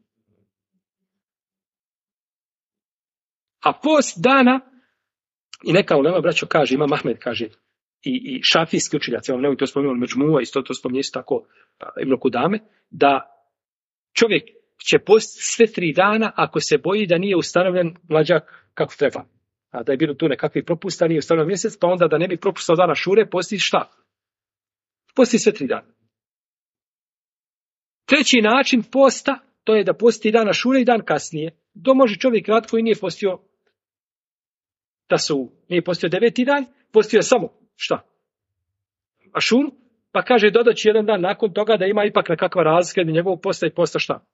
Speaker 1: A post dana, i neka ulema, braćo, kaže, Imam Ahmed kaže, i šafijski učiljaci, vam to spominjali Međmua, isto to spominje isto tako Ibn Kudame, da čovjek će postiti sve 3 dana ako se boji da nije ustanovljen mlađak kako treba. A da je bilo tu nekakvi propusta, nije ustanovljen mjesec, pa onda da ne bi propustao dana Šure, posti šta? Posti sve 3 dana. Treći način posta, to je da posti dana Šure i dan kasnije. To može čovjek rad koji nije postio nije postio 9. dan, postio je samo šta? Ašur, pa kaže dodat će 1 dan nakon toga da ima ipak nekakva razlika između njegovog posta i posta šta?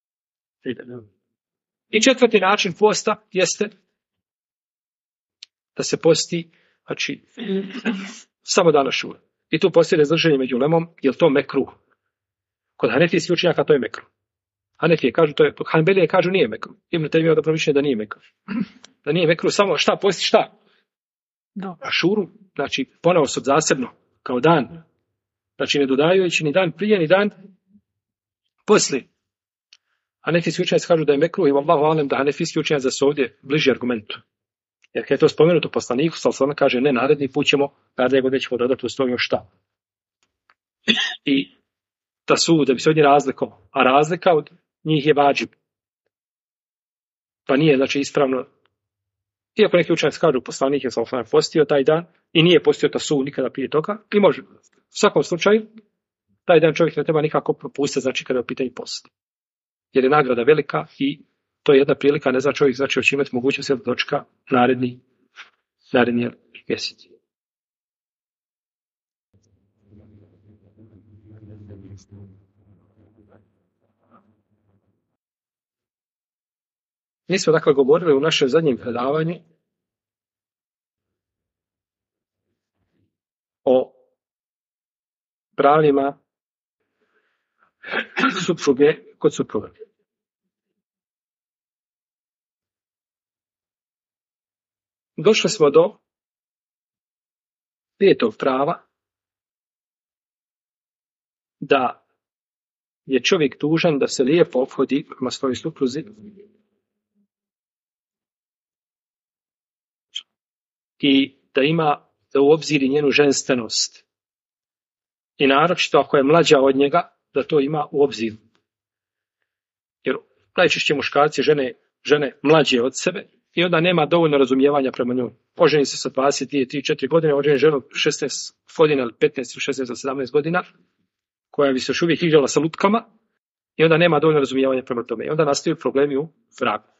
Speaker 1: I četvrti način posta jeste da se posti, znači, samo dan Ašura. I tu postoji razloženje među ulemom, je li to mekruh? Kod hanefijskih učenjaka to je mekruh. Hanefije kažu to je, Hanbelije kažu nije mekruh. Ibn Tejmija dobro mišljenje da nije mekruh. Da nije mekruh, samo šta posti šta? Ašuru, znači ponaosob zasebno, kao dan. Znači ne dodajući ni dan prije, ni dan poslije. Hanefijski učenjaci kažu da je mekruh i vallahu alem da hanefijski učenjaci da su ovdje bliži argumentu. Jer kad je to spomenuto poslaniku, sallallahu kaže ne, naredni put ćemo, naredne godine ćemo dodati u svoju šta. I ta su, da bi se od njih razlikovao. A razlika od njih je vađib. Pa nije, znači, ispravno. Iako neki učenjaci kažu poslanik je sallallahu postio taj dan i nije postio ta su nikada prije toga, i može. U svakom slučaju, taj dan čovjek ne treba nikako propustiti, znači kada je u pitanju post. Jer je nagrada velika i to je jedna prilika, ne zna čovjek, znači hoće imati mogućnost da dočeka naredni mjesec. Mi smo dakle govorili u našem zadnjem predavanju o pravima supruge kod supruga. Došli smo do 5. prava da je čovjek dužan da se lijepo ophodi prema svojoj supruzi i da ima da u obziri njenu ženstvenost. I naročito ako je mlađa od njega, da to ima u obzir. Jer najčešće muškarci žene mlađe od sebe i onda nema dovoljno razumijevanja prema njoj. Oženi se sa 22, 3, 4 godine, oženi ženu 16 godina, 15 ili 16 do 17 godina, koja bi se još uvijek igrala sa lutkama, i onda nema dovoljno razumijevanja prema tome. I onda nastaju problemi u braku.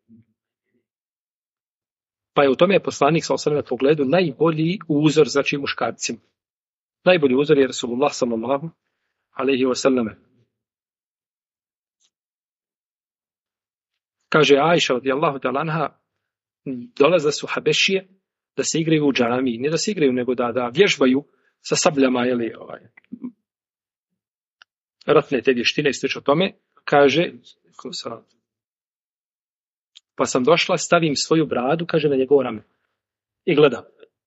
Speaker 1: Pa je u tome poslanik sa osnovnom pogledu najbolji uzor, znači muškarcima. Najbolji uzor je Rasulullah sallallahu alejhi ve selleme. Kaže Ajša radijallahu ta'ala anha, dolaze su Habešije da se igraju u džamiji, ne da se igraju, nego da vježbaju sa sabljama, ratne te vještine i slično tome. Kaže, pa sam došla, stavim svoju bradu, kaže, na njegovo rame. I gledam.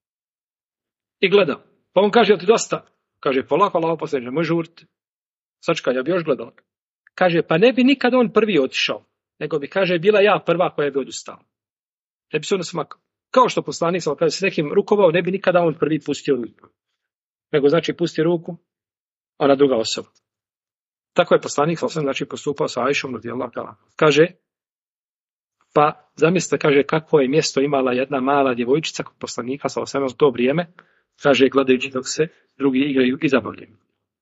Speaker 1: Pa on kaže, ti dosta? Kaže, polako, Allaho poslaniče, može žuriti. Sačekaj, ja bi još gledala. Kaže, pa ne bi nikad on prvi otišao, nego bi, kaže, bila ja prva koja bi odustala. Ne bi se ono smakao. Kao što poslanik sam, kada se nekim rukovao, ne bi nikada on prvi pustio ruku. Nego, znači, pusti ruku, ona druga osoba. Tako je poslanik sam, znači, postupao sa Ajšom radijallahu ta'ala. Kaže, pa zamislite, kaže, kakvo je mjesto imala jedna mala djevojčica kod poslanika sa osam u to vrijeme, kaže, gledajući dok se drugi igraju i zabavljaju.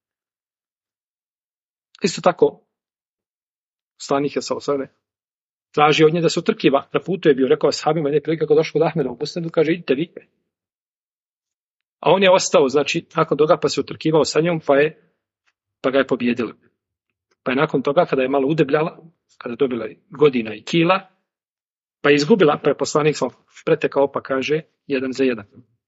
Speaker 1: Isto tako, poslanik je sa osam traži od nje da se utrkiva. Na putu je bio, rekao sahabima, jedne prilike kako došao kod Ahmeda u Musnedu, kaže, idite vi. A on je ostao, znači, nakon toga pa se utrkivao sa njom, pa ga je pobjedila. Pa je nakon toga, kada je malo udebljala, kada je dobila godina i kila, pa je izgubila, pa je poslanik sam pretekao, pa kaže 1-1.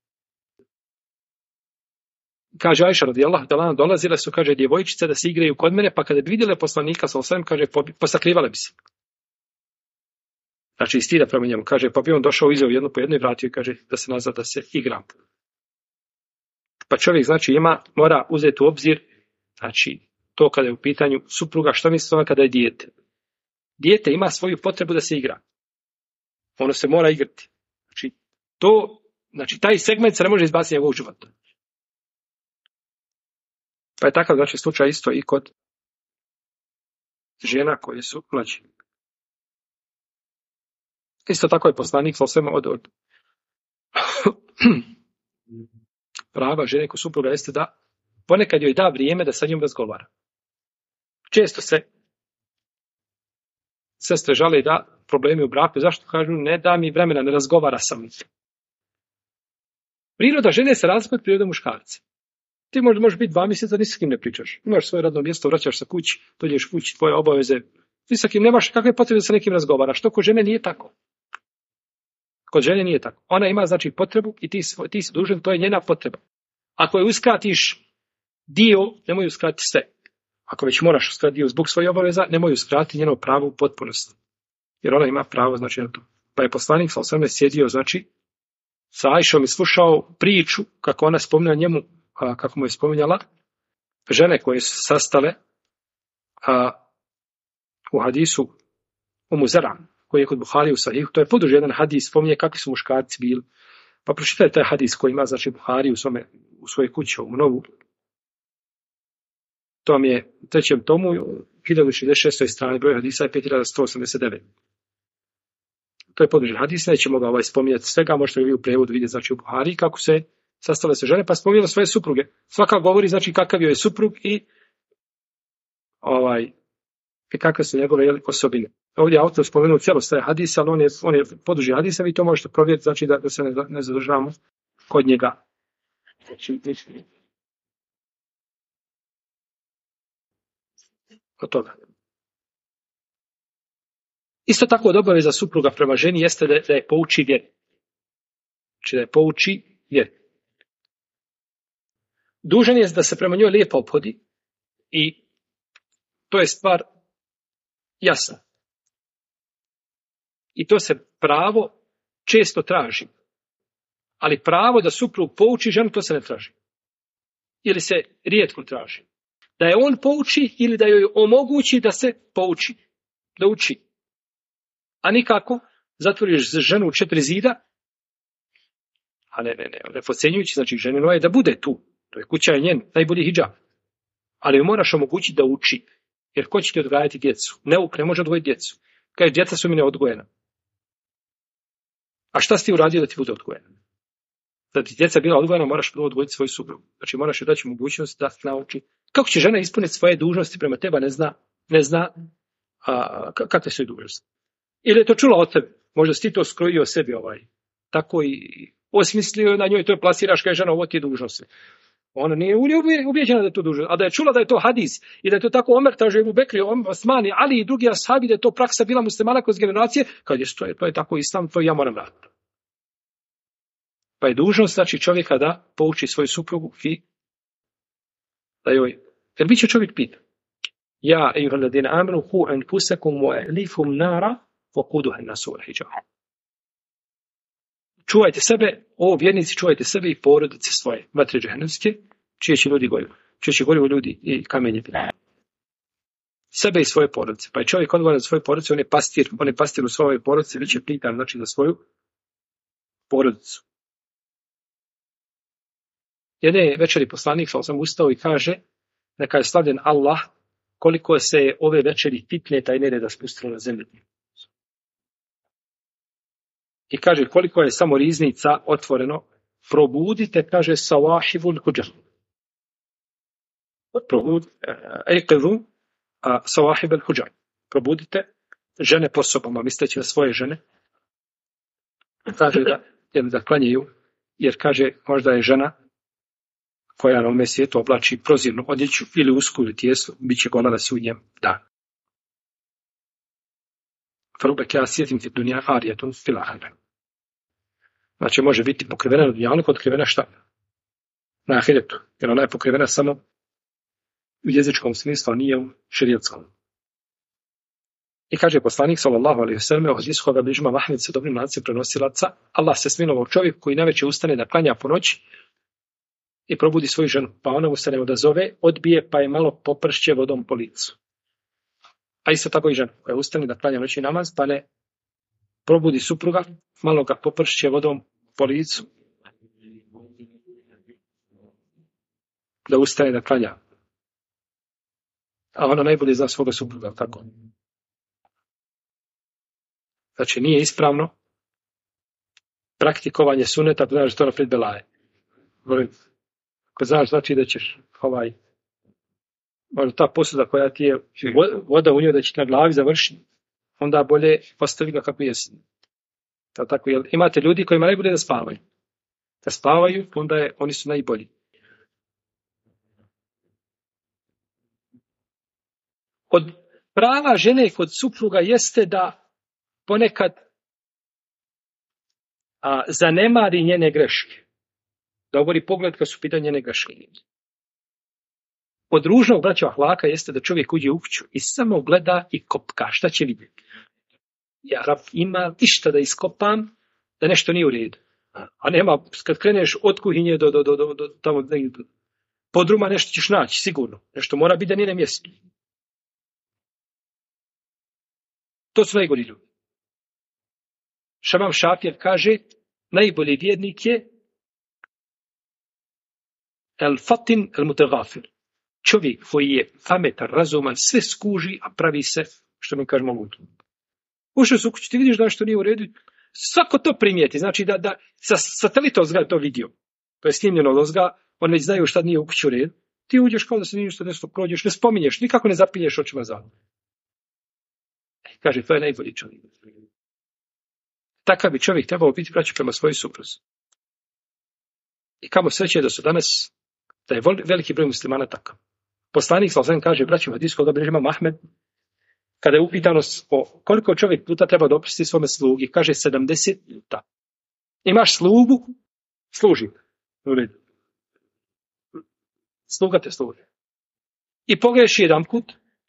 Speaker 1: Kaže Ajša radijallahu ta'ala, dolazile su, kaže, djevojčice da se igraju kod mene, pa kada bi vidjele poslanika sa osam, kaže, posakrivale bi se. Znači, stida prema njemu. Kaže, pa bi on došao, izveo jednu po jednoj, vratio i kaže da se nazad da se igra. Pa čovjek, znači, mora uzeti u obzir, znači, to kada je u pitanju supruga, što misli ona kada je dijete. Dijete ima svoju potrebu da se igra. Ono se mora igrati. Znači, taj segment se ne može izbaciti njegovog života. Pa je takav, znači, slučaj isto i kod žena koje su mlađe. Isto tako je poslanik sa svema od prava žene kod supruga jeste da ponekad joj da vrijeme da sa njom razgovara. Često se sestre žale da problemi u braku, zašto kažu ne da mi vremena, ne razgovara sa mnom. Priroda žene se razlikuje od prirode muškarca. Ti možeš biti 2 mjeseca, ni s kim ne pričaš. Imaš svoje radno mjesto, vraćaš se kući, dođeš kući, tvoje obaveze. Ti sa kim nemaš kakve potrebe da sa nekim razgovaraš. To kod žene nije tako. Kod žene nije tako. Ona ima, znači, potrebu i ti si dužan, to je njena potreba. Ako je uskratiš dio, nemoj uskratiti sve. Ako već moraš uskratiti dio zbog svojih obaveza, nemoj uskratiti njeno pravo u potpunosti. Jer ona ima pravo, znači, na to. Pa je poslanik sa osam sjedio, znači, sa Ajšom i slušao priču, kako ona spominja njemu, kako mu je spominjala, žene koje su sastale u hadisu Umu Zara, koji je kod Buhari u Sahihu, to je poduži jedan hadis, spominje kakvi su muškarci bili. Pa pročitajte taj hadis koji ima, znači, Buhari u svojoj kući, u novu. To vam je u 3. tomu, 1066. strani, broj hadisa je 5189. To je poduži hadis, nećemo ga spominjati svega, možete li vi u prevodu vidjeti, znači, u Buhari, kako se sastale se žene, pa spominjala svoje supruge. Svaka govori, znači, kakav je suprug i kakve su njegove osobine. Ovdje autor spomenuo cijelost taj hadis, ali on je poduži hadis, a vi to možete provjeriti, znači da se ne zadržavamo kod njega. Kod toga. Isto tako od obaveza supruga prema ženi jeste da je pouči vjeri. Znači da je pouči vjeri. Dužan je da se prema njoj lijepo ophodi i to je stvar jasna. I to se pravo često traži. Ali pravo da suprug pouči ženu, to se ne traži. Ili se rijetko traži. Da je on pouči ili da joj omogući da se pouči, da uči. A nikako zatvoriš ženu u 4 zida, a ne podcenjujući, znači ženino je da bude tu. To je kuća je njen, najbolji hidžab. Ali joj moraš omogućiti da uči. Jer ko će ti odgajati djecu? Neuk ne može odgojiti djecu. Kaže, djeca su mi neodgojena. A šta si ti uradio da ti bude odgojena? Da ti djeca bila odgojena, moraš prvo odgojiti svoju suprugu. Znači moraš joj daći mogućnost da nauči. Kako će žena ispuniti svoje dužnosti prema teba, ne zna kakve su dužnosti. Ili je to čula od tebe. Možda si ti to skrojio sebi tako i osmislio na njoj, to je plasiraš kao žena, ovo ti je dužnost. Ona nije ubijeđena da je to dužnost. A da je čula da je to hadis i da je to tako Omer, kaže Ebu Bekri, Osmani, Ali i drugi ashabi, da je to praksa bila muslimana kroz generacije, kad je to je tako islam, to ja moram raditi. Pa je dužnost, znači, čovjeka da pouči svoju suprugu i da joj, jer bit će čovjek pita. Ja, ejuhalladina amenu, hu anfusakum wa ahlikum nara, waquduha an-nas wal hijara. Čuvajte sebe, vjernici, čuvajte sebe i porodice svoje, vatre džehennemske, čije će gorivo ljudi i kamenje. Sebe i svoje porodice. Pa je čovjek odgovoran za svoje porodice, on je pastir u svojoj porodici, bit će pitan, znači, za svoju porodicu. Jedne večeri poslanik sam ustao i kaže, neka je slavljen Allah, koliko se je ove večeri fitneta i nereda spustilo na zemlji. I kaže, koliko je samo riznica otvoreno, probudite, kaže, sawahibul hujar. Sawahibul hujar. Probudite žene po sobama, misleći na svoje žene. Kaže da klanjaju, jer kaže, možda je žena koja na ovome svijetu oblači prozirnu odjeću ili usku ili tijesnu, bit će gola na sudnjem danu. Farubeke asijetim fi dunja arijetun fil ahire. Znači, može biti pokrivena na dunjalu, otkrivena šta? Na ahiretu. Jer ona je pokrivena samo u jezičkom smislu, a nije u šerijetskom. I kaže poslanik, sallallahu alejhi ve sellem, od ishoda bližma Mahmed sa dobrim lancem prenosilaca, Allah se smilovao čovjek koji navečer ustane da klanja po noći i probudi svoju ženu, pa ona ustane odazove, odbije, pa je malo popršće vodom po licu. A isto tako i žena koja ustane da klanja noćni namaz, pa ne probudi supruga, malo ga popršće vodom po licu, da ustane da klanja. A ona najbolje zna svoga supruga, tako. Znači, nije ispravno praktikovanje suneta, znaš da to naprijed belaje. Ako znaš, znači da ćeš možda ta posuda koja ti je voda u njoj da će na glavi završiti, onda bolje postavi ga kako jesi. Tako, imate ljudi kojima najbolje da spavaju. Da spavaju, onda oni su najbolji. Od prava žene kod supruga jeste da ponekad zanemari njene greške. Da obori pogled kad su pitanje njene greške. Od ružnog braća ahlaka jeste da čovjek uđe u kuću i samo gleda i kopka. Šta će vidjeti? Ja rab ima išta da iskopam, da nešto nije u redu. A nema, kad kreneš od kuhinje do tamo podruma, nešto ćeš naći, sigurno. Nešto mora biti da nije na mjestu. To su najgori ljudi. Šamam Šafir kaže, najbolji vjernik je el fatin el mutegafir. Čovjek koji je pametan, razuman, sve skuži, a pravi se, što mi kažemo, ludo. Ušao su u kuću, ti vidiš da što nije u redu. Svako to primijeti, znači da sa satelita ozga to vidio. To je snimljeno od ozga, on već znaju šta nije u kuću u redu. Ti uđeš kao da se nije nešto prođeš, ne spominješ, nikako ne zapilješ očima za. Kaže, to je najbolji čovjek. Takav bi čovjek trebao biti braćo prema svojoj supruzi. I kamo sreće da su danas, da je veliki broj muslimana takav. Poslanik sallallahu kaže, braćo, hadis koga bilježi imam Ahmed, kada je upitano koliko čovjek puta treba da oprosti svome slugi, kaže 70 puta. Imaš slugu, služi. Sluga te služi. I pogreši jedan put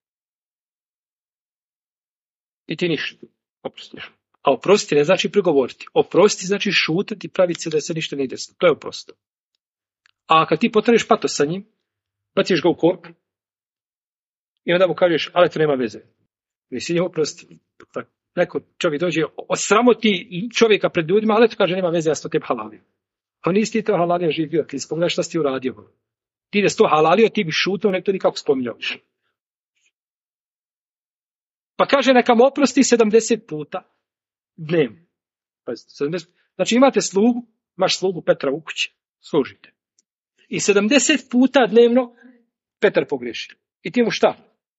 Speaker 1: i ti ništa oprostiš. A oprostiti ne znači prigovoriti. Oprostiti znači šutati i praviti se da se ništa ne desilo. To je oprosto. A kad ti potaneš patos sa njim, baciš ga u korp i onda mu kažeš, ali to nema veze. Nisi njemu oprosti. Neko čovjek dođe, osramoti čovjeka pred ljudima, ali to kaže, nema veze, ja sam to tebi halalio. A nisi ti to halalio živio, ti spomnaš šta si ti uradio. Ti da si to halalio, ti bi šutao, nek to nikako spominjao više. Pa kaže, neka mu oprosti 70 puta dnevno. Znači imate slugu, imaš slugu Petra u kući, služite. I 70 puta dnevno Petar pogriješi. I ti mu šta?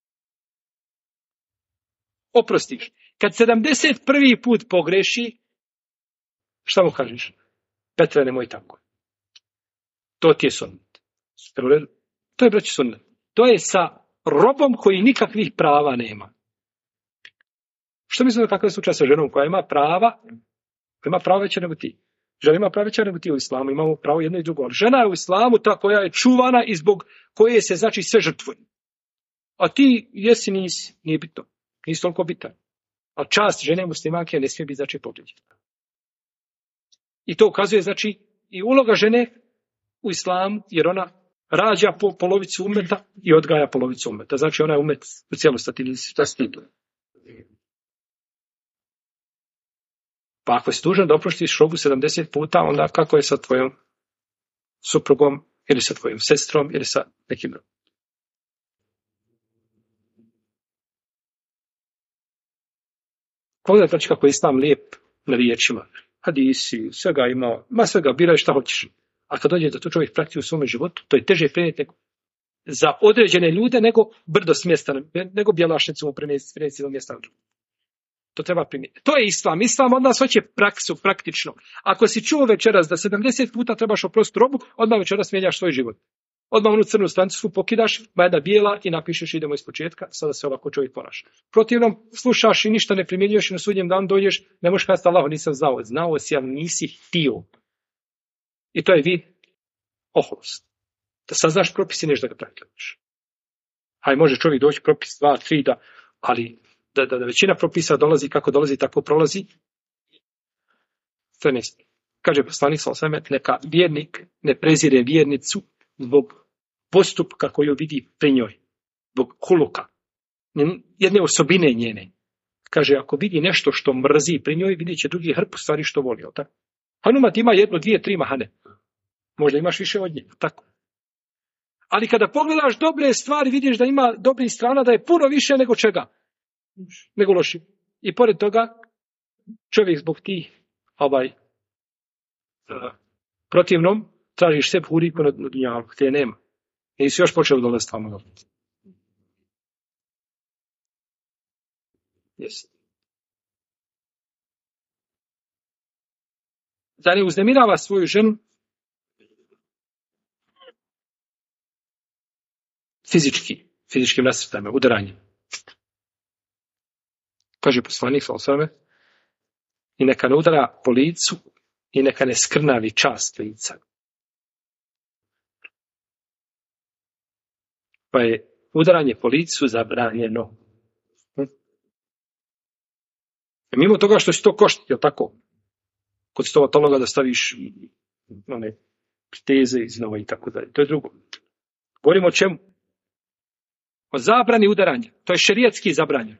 Speaker 1: Oprostiš. Kad 71. put pogreši, šta mu kažeš? Petre, nemoj tako. To ti je sunnet. To je, braći, sunnet. To je sa robom koji nikakvih prava nema. Što mislite kakav je slučaj sa ženom koja ima prava? Ima pravo veće nego ti. Žena ima pravo veće nego ti u islamu. Imamo pravo jedno i drugo. Ali žena je u islamu ta koja je čuvana i zbog koje se znači sve žrtvuje. A ti jesi, nisi. Nije bitno. Nisi toliko bitan. A čast žene muslimanke ne smije biti znači povrijeđena. I to ukazuje znači i uloga žene u islamu, jer ona rađa polovicu umeta i odgaja polovicu umeta. Znači ona je umet u cijelosti. Pa ako si dužan da oprostiš robu 70 puta, onda kako je sa tvojom suprugom, ili sa tvojom sestrom, ili sa nekim drugim. Pogledaj znači kako je islam lijep na riječima. Hadisi, svega ima, svega, biraj šta hoćeš. A kad dođe da to čovjek praktije u svome životu, to je teže prenijeti za određene ljude nego brdo s mjesta, nego bjelašnicu mu prenijeti do mjesta. To treba primijeniti. To je islam. Islam od nas hoće praksu, praktično. Ako si čuo večeras da 70 puta trebaš oprostiti robu, odmah večeras mijenjaš svoj život. Odmah onu crnu stranicu pokidaš, jedna bijela i napišeš idemo iz početka, sada se ovako čovjek ponaša. Protivnom, slušaš i ništa ne primjenjuješ i na sudnjem danu dođeš, ne možeš kazati Allahu nisam znao. Znao si, ali nisi htio. I to je vid oholost. Da saznaš propis i nešto da ga praktikuješ. Haj, može čovjek doći propis 2, 3, ali da većina propisa dolazi kako dolazi, tako prolazi. To je neist. Kaže poslanik sallallahu alejhi ve sellem, neka vjernik ne prezire vjernicu zbog postupka koju vidi pri njoj, zbog huluka, jedne osobine njene. Kaže, ako vidi nešto što mrzi pri njoj, vidjet će drugi hrpu stvari što voli. Tako? Hanumat ima 1, 2, 3 mahane. Možda imaš više od nje. Tako. Ali kada pogledaš dobre stvari, vidiš da ima dobrih strana, da je puno više nego čega? Nego loši. I pored toga, čovjek zbog tih protivnom, tražiš sebi huriku na dunjalu, te nema. Nisi još počeo dolaziti tamo. Jesi. Da ne uznemirava svoju ženu fizičkim nasrtajima, udaranjem. Kaže poslanik sallallahu alejhi ve sellem, i neka ne udara po licu i neka ne skrnavi čast lica. Pa je udaranje po licu zabranjeno. Mimo toga što će to koštiti, je tako? Kod stomatologa da staviš one teze iznova i tako dalje. To je drugo. Govorimo o čemu? O zabrani udaranja. To je šerijatski zabranjeno.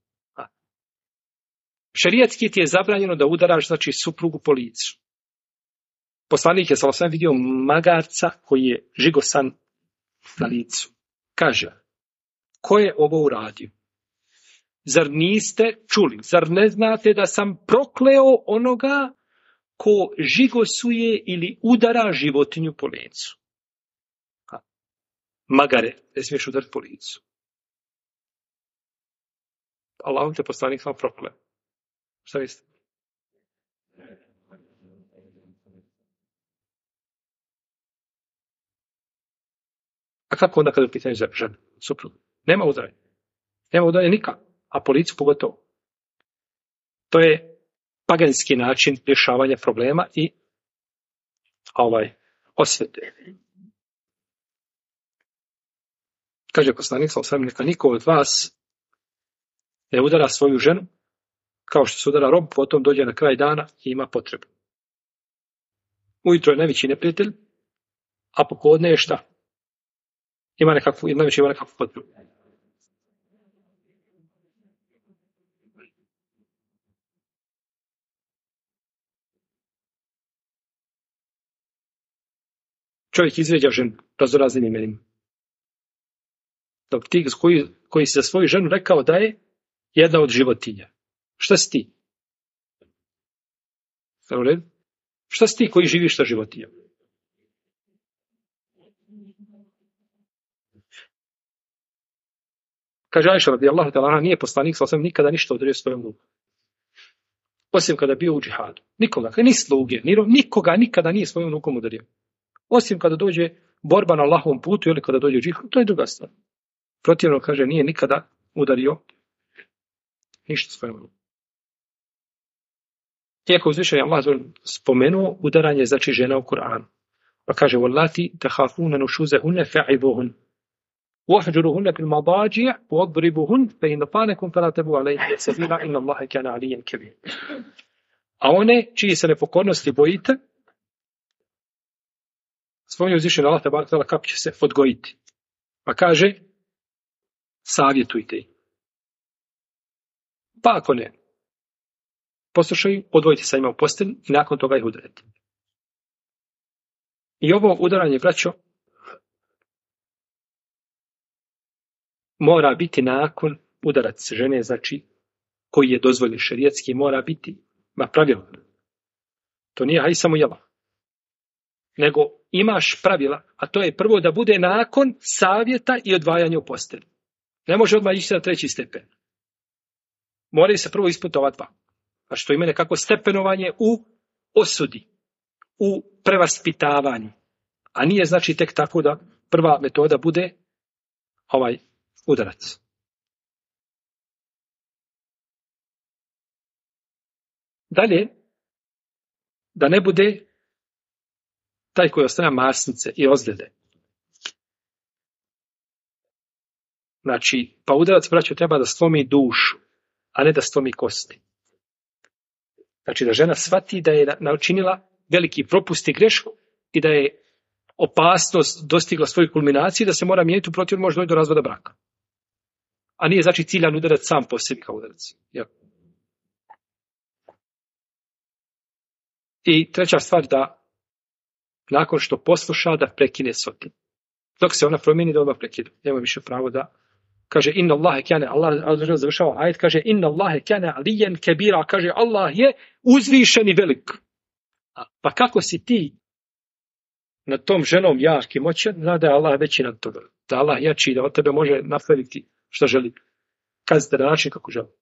Speaker 1: Šerijatski ti je zabranjeno da udaraš, znači, suprugu po licu. Poslanik je sallallahu alejhi ve sellem vidio magarca koji je žigosan na licu. Kaže, ko je ovo uradio? Zar niste čuli? Zar ne znate da sam prokleo onoga ko žigosuje ili udara životinju po licu? Magare, ne smiješ udariti po licu. Allahom te poslanik sam prokleo. Šta mislite? A kako onda kada je pitanje za ženu, suprugu? Nema udaranja. Nema udaranja nikak. A po licu pogotovo. To je paganski način rješavanja problema i osvete. Kaže poslanik sallallahu alejhi ve sellem, neka niko od vas ne udara svoju ženu kao što se udara rob, potom dođe na kraj dana i ima potrebu. Ujutro je najveći neprijatelj, a popodne je šta? Najveći ima nekakvu potrebu. Čovjek izvređa ženu raznoraznim imenima. Dok ti koji si za svoju ženu rekao da je jedna od životinja. Šta si ti? Šta si ti koji živiš sa životinjama? Kaže Ajša radijallahu ta'ala, nije poslanik sa osam nikada ništa udario svojom rukom. Osim kada bio u džihadu. Nikoga, ni sluge, nikoga nikada nije svojom rukom udario. Osim kada dođe borba na Allahovom putu ili kada dođe džihad, to je druga stvar. Protivno, kaže, nije nikada udario ništa svojom rukom. Iako uzvišen Allah spomenuo udaranje znači žena u Kur'anu. Pa kaže, وَاللَّاتِ تَخَافُونَ نُشُوزَهُنَّ فَعِظُوهُنَّ وَاهْجُرُوهُنَّ فِي الْمَضَاجِعِ وَاضْرِبُوهُنَّ فَإِنْ طَعَنَكُمْ فَلَا تَبْغُوا عَلَيْهِنَّ سَبِيلًا إِنَّ اللَّهَ كَانَ عَلِيًّا كَبِيرًا. A one čiji se nepokornosti bojite, spominje uzvišen Allah tabarak ta'ala kako će se odgojiti. Pa kaže, savjetujte ih. Pa ako ne poslušaju, odvojite sa njima u postelj i nakon toga ih udarite. I ovo udaranje, braćo, mora biti nakon udarac žene, znači koji je dozvoljen šerijetski, mora biti pravilo. To nije haj samo jela. Nego imaš pravila, a to je prvo da bude nakon savjeta i odvajanja u postelju. Ne može odmah ići na treći stepen. Moraju se prvo ispuniti ova dva. A što ima nekako stepenovanje u osudi, u prevaspitavanju. A nije znači tek tako da prva metoda bude ovaj udarac. Dalje, da ne bude taj koji ostavlja masnice i ozljede. Znači, pa udarac, braćo, treba da slomi dušu, a ne da slomi kosti. Znači, da žena shvati da je načinila veliki propust i grešku i da je opasnost dostigla svoju kulminaciju, da se mora mijenjati, u protivnom može doći do razvoda braka. A nije znači ciljan udarac sam po sebi kao udarac. Ja. I treća stvar, da nakon što posluša, da prekine s tim. Dok se ona promijeni, da odmah prekida. Nema više pravo da kaže inna Allahe kane, Allah završava ajet, kaže inna Allahe kane alijen kebira, kaže Allah je uzvišen i velik. Pa kako si ti nad tom ženom jak i moćan, zna da je Allah veći nad toga. Da Allah jači, da od tebe može napraviti što želi. Kazite na način kako želi.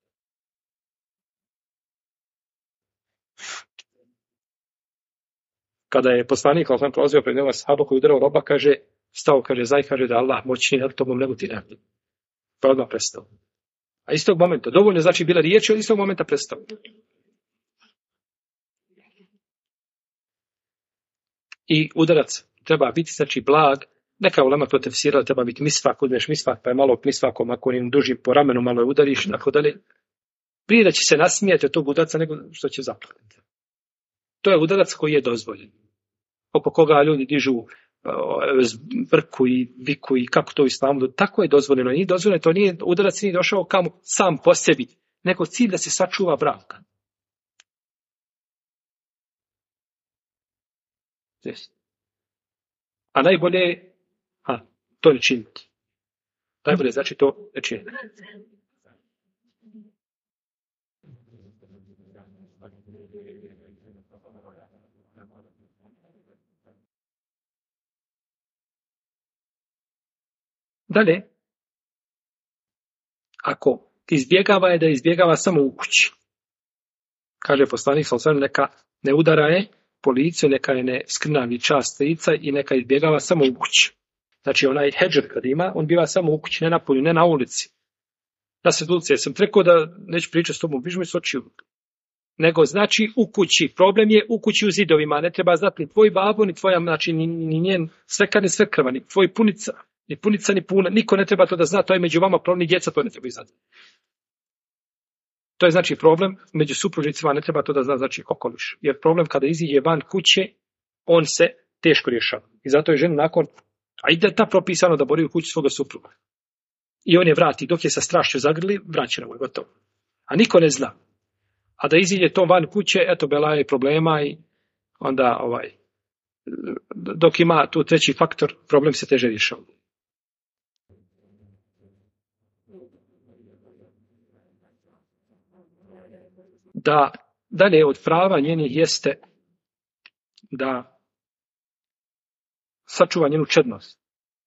Speaker 1: Kada je poslanik, ali sam prolazio pred njega sahaba koji udarao roba, kaže, stao, kaže, zaj, kaže da Allah moćni nad tobom nego ti ne. Pa odmah prestao. A istog momenta, dovoljno znači bila riječ, od istog momenta prestao. I udarac treba biti, znači, blag. Neka ulema to tefsirala, treba biti misvak, uzmeš misvak, pa je malo misvakom, ako onim dužim po ramenu malo je udariš, tako dalje. Prije da će se nasmijati od tog udarca, nego što će zaplatiti. To je udarac koji je dozvoljen. Oko koga ljudi dižu brku i viku i kako to u islamu, tako je dozvoljeno. Nije dozvoljeno, to nije, udarac nije došao kamo sam po sebi, nego cilj da se sačuva brak. A najbolje je to ne činiti. Najbolje znači to ne činiti. Dalje, ako izbjegava je da izbjegava samo u kući. Kaže poslanik sallallahu neka ne udara je policiju, neka je ne skrnavi čast lica i neka izbjegava samo u kući. Znači onaj hedžer kad ima, on biva samo u kući, ne na polju, ne na ulici. Da se ulici, sam rekao da neću pričati s tobom, bižu mi s očiju. Nego znači u kući. Problem je u kući u zidovima, ne treba znati ni tvoj babo, ni tvoja, znači ni njen svekar, ni svekrva, ni tvoj punica. Ni punica, ni puna, niko ne treba to da zna, to je među vama problem, ni djeca to ne treba znati. To je znači problem, među supružnicima ne treba to da zna, znači okoliš. Jer problem kada iziđe van kuće, on se teško rješava. I zato je žena nakon, a ide ta propisano da boravi u kući svoga supruga. I on je vrati, dok je sa strašću zagrli, vraćeno mu je gotovo. A niko ne zna. A da iziđe to van kuće, eto, bela je problema i onda dok ima tu treći faktor, problem se teže rješava. Da Dalje od prava njenih jeste da sačuva njenu čednost.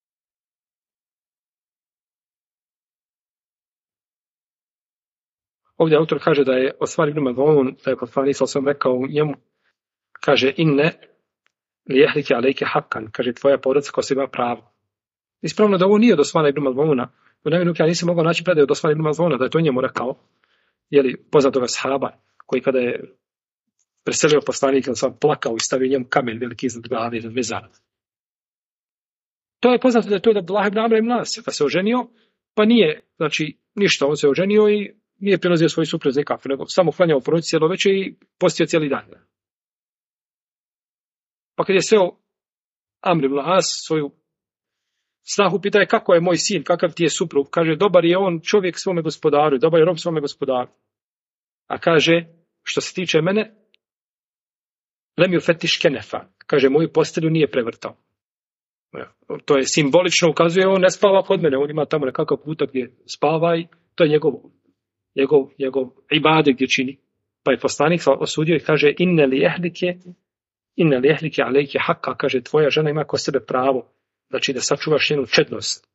Speaker 1: Ovdje autor kaže da je Osman ibn Maz'un, da je poslanik sallallahu rekao njemu, kaže inne li ahlike alejke haqqan, kaže tvoja porodica koja se ima pravo. Ispravno da ovo nije od Osmana ibn Maz'una. U nevinu ja nisam mogao naći predaju od Osmana ibn Maz'una da je to njemu rekao, poznatoga sahaba, koji kada je preselio poslanik, sam plakao i stavio njemu kamen veliki iznad glave, iznad vezana. To je poznato da je to od Abdullah ibn Amra ibn As, pa se oženio, pa nije, znači, ništa, on se oženio i nije prenozio svoju suprugu nikako, nego samo klanjao porodici cijelo večer i postio cijeli dan. Pa kad je seo Amr ibn As svoju snahu, pita je kako je moj sin, kakav ti je suprug, kaže dobar je on čovjek svome gospodaru, dobar je rob svome gospodaru. A kaže, što se tiče mene, lem ju fetiš kenefa, kaže moju postelju nije prevrtao. To je simbolično ukazuje, on ne spava kod mene, on ima tamo nekakav putak gdje spava i to je njegov ibade gdje čini. Pa je poslanik osudio i kaže inne li ehlike alejke haqqa, kaže tvoja žena ima kod sebe pravo, znači da sačuvaš njenu čednost.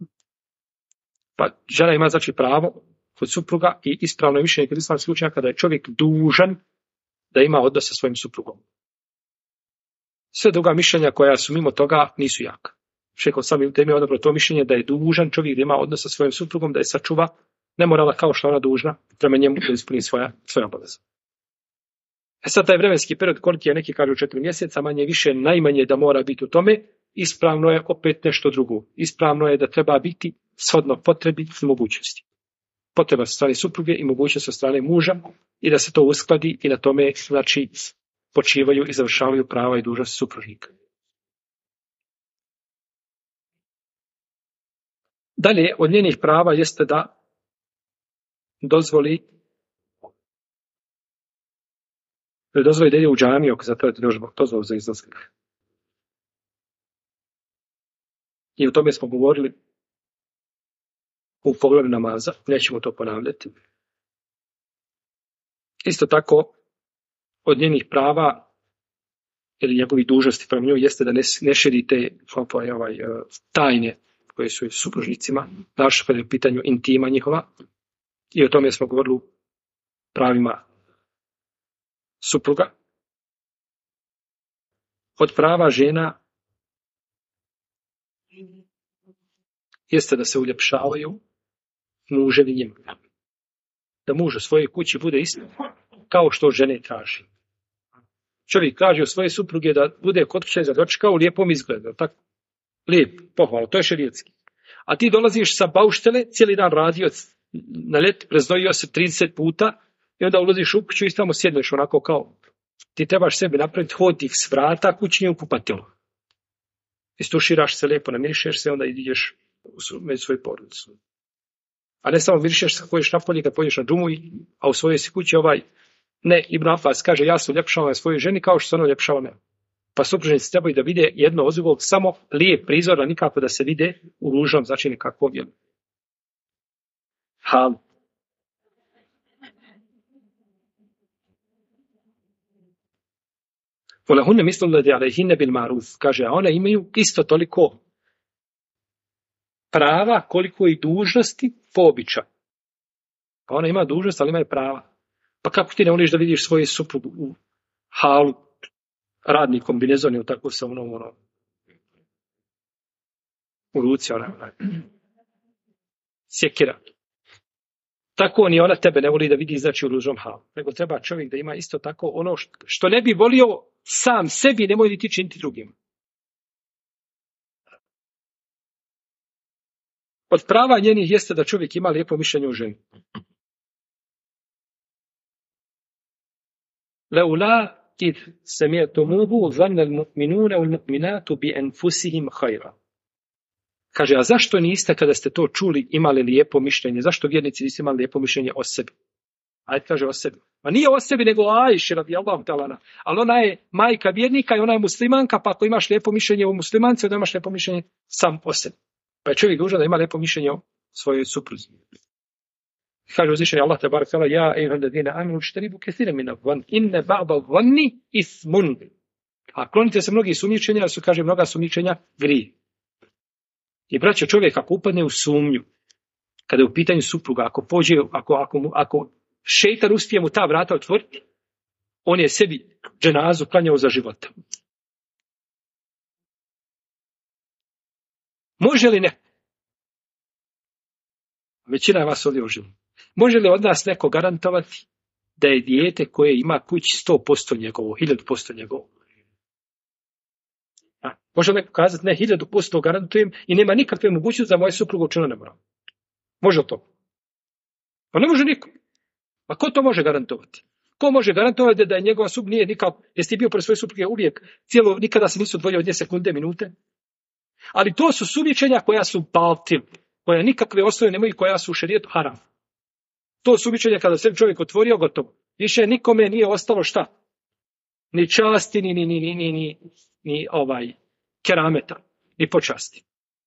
Speaker 1: Pa žena ima znači pravo kod supruga i ispravno je mišljenje kod islamskih učenjaka da je čovjek dužan da ima odnos sa svojim suprugom. Sve druga mišljenja koja su mimo toga nisu jaka. Šejh sami temi odabro to mišljenje da je dužan čovjek da ima odnos sa svojim suprugom, da je sačuva, ne morala kao što ona dužna prema njemu da ispuni svoje obaveze. Sad taj vremenski period, koliki je, neki kažu 4 mjeseca, manje više, najmanje da mora biti u tome, ispravno je opet nešto drugo. Ispravno je da treba biti shodno potrebi i mogućnosti. Potreba sa strane supruge i mogućnost sa strane muža i da se to uskladi i na tome znači počivaju i završavaju prava i dužnosti supružnika. Dalje, od njenih prava jeste da dozvoli da ide u džamiju, ako zatražite dozvolu za izlazak. I o tome smo govorili u pogledu namaza, nećemo to ponavljati. Isto tako, od njenih prava ili njegovih dužnosti prema njoj jeste da ne širi te tajne koje su supružnicima, naše kada je u pitanju intima njihova. I o tome smo govorili u pravima supruga. Od prava žena jeste da se uljepšavaju muževi njima. Da muž u svojoj kući bude isto kao što žene traži. Čovjek traži od svoje supruge da bude kod kuće za dočekao u lijepom izgledu. Tako? Lijep, pohvala, to je šerijatski. A ti dolaziš sa bauštele, cijeli dan radio na ljet, preznojio se 30 puta i onda ulaziš u kuću i tamo sjedneš onako kao ti trebaš sebi napraviti hodnik s vrata kućnje u kupatilu. Istuširaš se lijepo, namirišeš se, onda ideš među svoju porodicu. A ne samo mirišeš se, kojiš napolje kad pođeš na džumu, a u svojoj si kući ne, Ibn Abbas kaže, ja se uljepšavam na svojoj ženi kao što se ona uljepšava mene. Pa supružnici trebaju da vide jedno od drugog samo lijep prizor, a nikako da se vide u ružnom, znači nekakvom halu. Volahunne mislile da alejhinne bil maruf, kaže, a one imaju isto toliko prava koliko i dužnosti po običaju. Pa ona ima dužnost, ali ima i prava. Pa kako ti ne voliš da vidiš svoju suprugu u halu, radni kombinezon ili tako sa u ruci, sjekira. Tako ni ona tebe ne voli da vidi znači u ružnom halu. Nego treba čovjek da ima isto tako ono što ne bi volio sam sebi, nemoj niti činiti drugim. Od prava njenih jeste da čovjek ima lijepo mišljenje o ženi. Leula id sami'tumuhu zanna al-mu'minuna wal-mu'minatu bi anfusihim khayra. Kaže, a zašto niste kada ste to čuli imali lijepo mišljenje? Zašto vjernici nisu imali lijepo mišljenje o sebi? Ajde kaže o sebi. A nije o sebi nego Ajši radijallahu ta'ala. Ali ona je majka vjernika i ona je muslimanka, pa ako imaš lijepo mišljenje o muslimanci, onda imaš lijepo mišljenje sam o sebi. Pa je čovjek dužan da ima lijepo mišljenje o svojoj supruzi. Kaže uzvišeni Allah te barek tala ja ejuhalladina aminu štaribu kesiran min adh-dhann inne ba'da adh-dhanni ismun. A klonite se mnogi sumnjičenja, jer su, kaže, mnoga sumnjičenja grije. I braćo, čovjek ako upadne u sumnju, kada je u pitanju supruga, ako pođe, ako šeitan uspije mu ta vrata otvoriti, on je sebi dženazu klanjao za života. Može li ne? Većina je vas ovdje užila. Može li od nas neko garantovati da je dijete koje ima kući 100% njegovo, 1000% njegovo? Može neko kazati, ne, 1000% garantujem i nema nikakve mogućnosti za moje suprugu učinu ne mora. Može li to? Pa ne može niko. Pa ko to može garantovati? Ko može garantovati da je njegova supruga nije nikako, jesi ti bio pre svoje supruge uvijek, nikada se nisu odvojili od 2 sekunde, minute? Ali to su sumnjičenja koja su batil, koja nikakve osnove nemaju, koja su u šerijetu haram. To sumnjičenje kada se čovjek otvorio, gotovo. Više nikome nije ostalo šta? Ni časti, ni kerameta, ni počasti.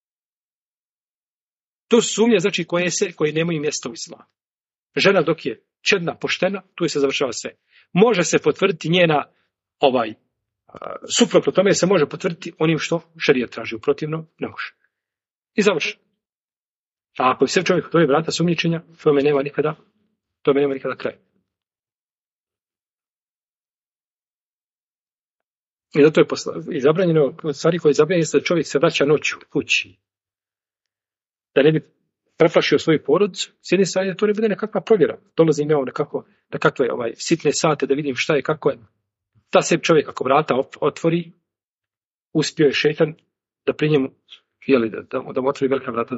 Speaker 1: To su sumnje, znači, koje nemaju mjesto u islamu. Žena dok je čedna, poštena, tu se završava sve. Može se potvrditi njena suprotno tome se može potvrditi onim što šerijat traži, u protivnom ne može. I završeno. A ako se čovjek otvori vrata sumnjičenja, tome nema nikada kraja. I zato je zabranjeno, stvari koje je zabranjeno, da čovjek se vraća noću kući. Da ne bi preplašio svoju porodicu, s jedne strane da to ne bude nekakva provjera. Dolazim ja nekakve sitne sate da vidim šta je, kako je. Da se čovjek ako vrata otvori, uspio je šejtan da pri njemu, da mu otvori velika vrata.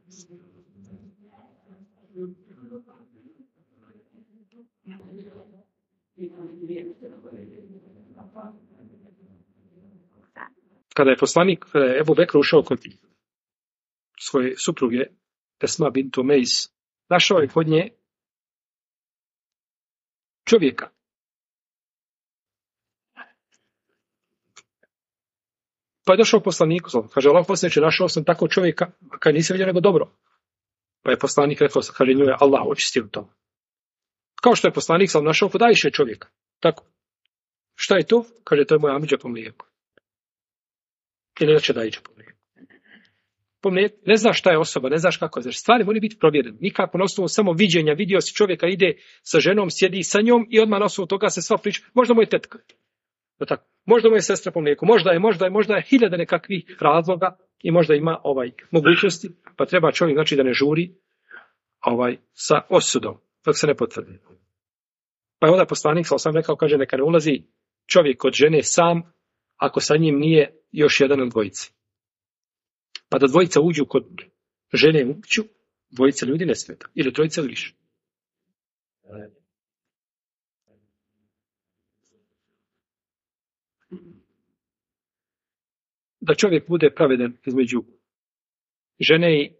Speaker 1: Kada je Ebu Bekr ušao kod svoje supruge, Esma bint Umejs, našao je kod nje čovjeka. Pa je došao poslaniku, kaže, Allah poslaniče, našao sam tako čovjeka, kada nisam vidio nego dobro. Pa je poslanik rekao, kaže, nju je Allah očistio to. Kao što je poslanik sam našao kod Ajše čovjeka. Tako. Šta je to? Kaže, to je moja amidža po mlijeku. Ili neće da iđe po mlijeku. Po mlijeku. Ne znaš šta je osoba, ne znaš kako je. Znači, stvari moraju biti provjerene. Nikako na osnovu samo viđenja, vidio si čovjeka, ide sa ženom, sjedi sa njom i odmah na osnovu toga se sva priča. Možda mu je tetka. Tako. Možda mu je sestra po mlijeku. Možda je hiljade nekakvih razloga i možda ima mogućnosti. Pa treba čovjek, znači, da ne žuri sa osudom, dok se ne potvrdi. Pa je onda poslanik, sam rekao, kaže, neka ne ulazi čovjek kod žene sam, ako sa njim nije još jedan od dvojice. Pa da dvojica uđu kod žene u kuću, dvojica ljudi ne smeta. Ili trojica ili više. Da čovjek bude pravedan između žene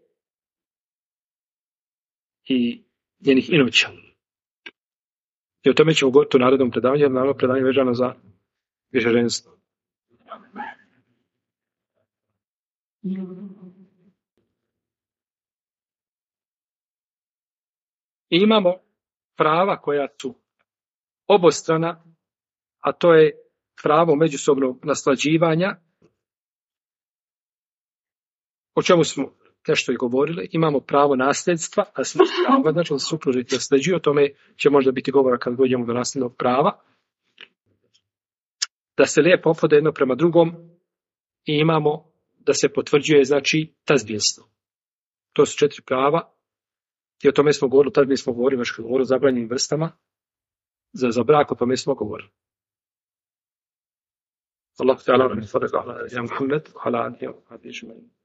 Speaker 1: i njenih inoća. I o tome ćemo govoriti u narednom predavanju, jer naravno predavanje vezano za višeženstvo. I imamo prava koja su obostrana, a to je pravo međusobnog naslađivanja, o čemu smo nešto i govorili. Imamo pravo nasljedstva, a znači da supružnik nasljeđuju, o tome će možda biti govora kad dođemo do nasljednog prava. Da se lijepo ophode jedno prema drugom i imamo da se potvrđuje, znači, tazbinstvo. To su 4 prava i o tome smo govorili, tad smo govorili, znači govorili o zabranjenim vrstama, za brak, o tome smo govorili. Allah ta'ala, ala Muhammed, ala alihi wa sahbihi.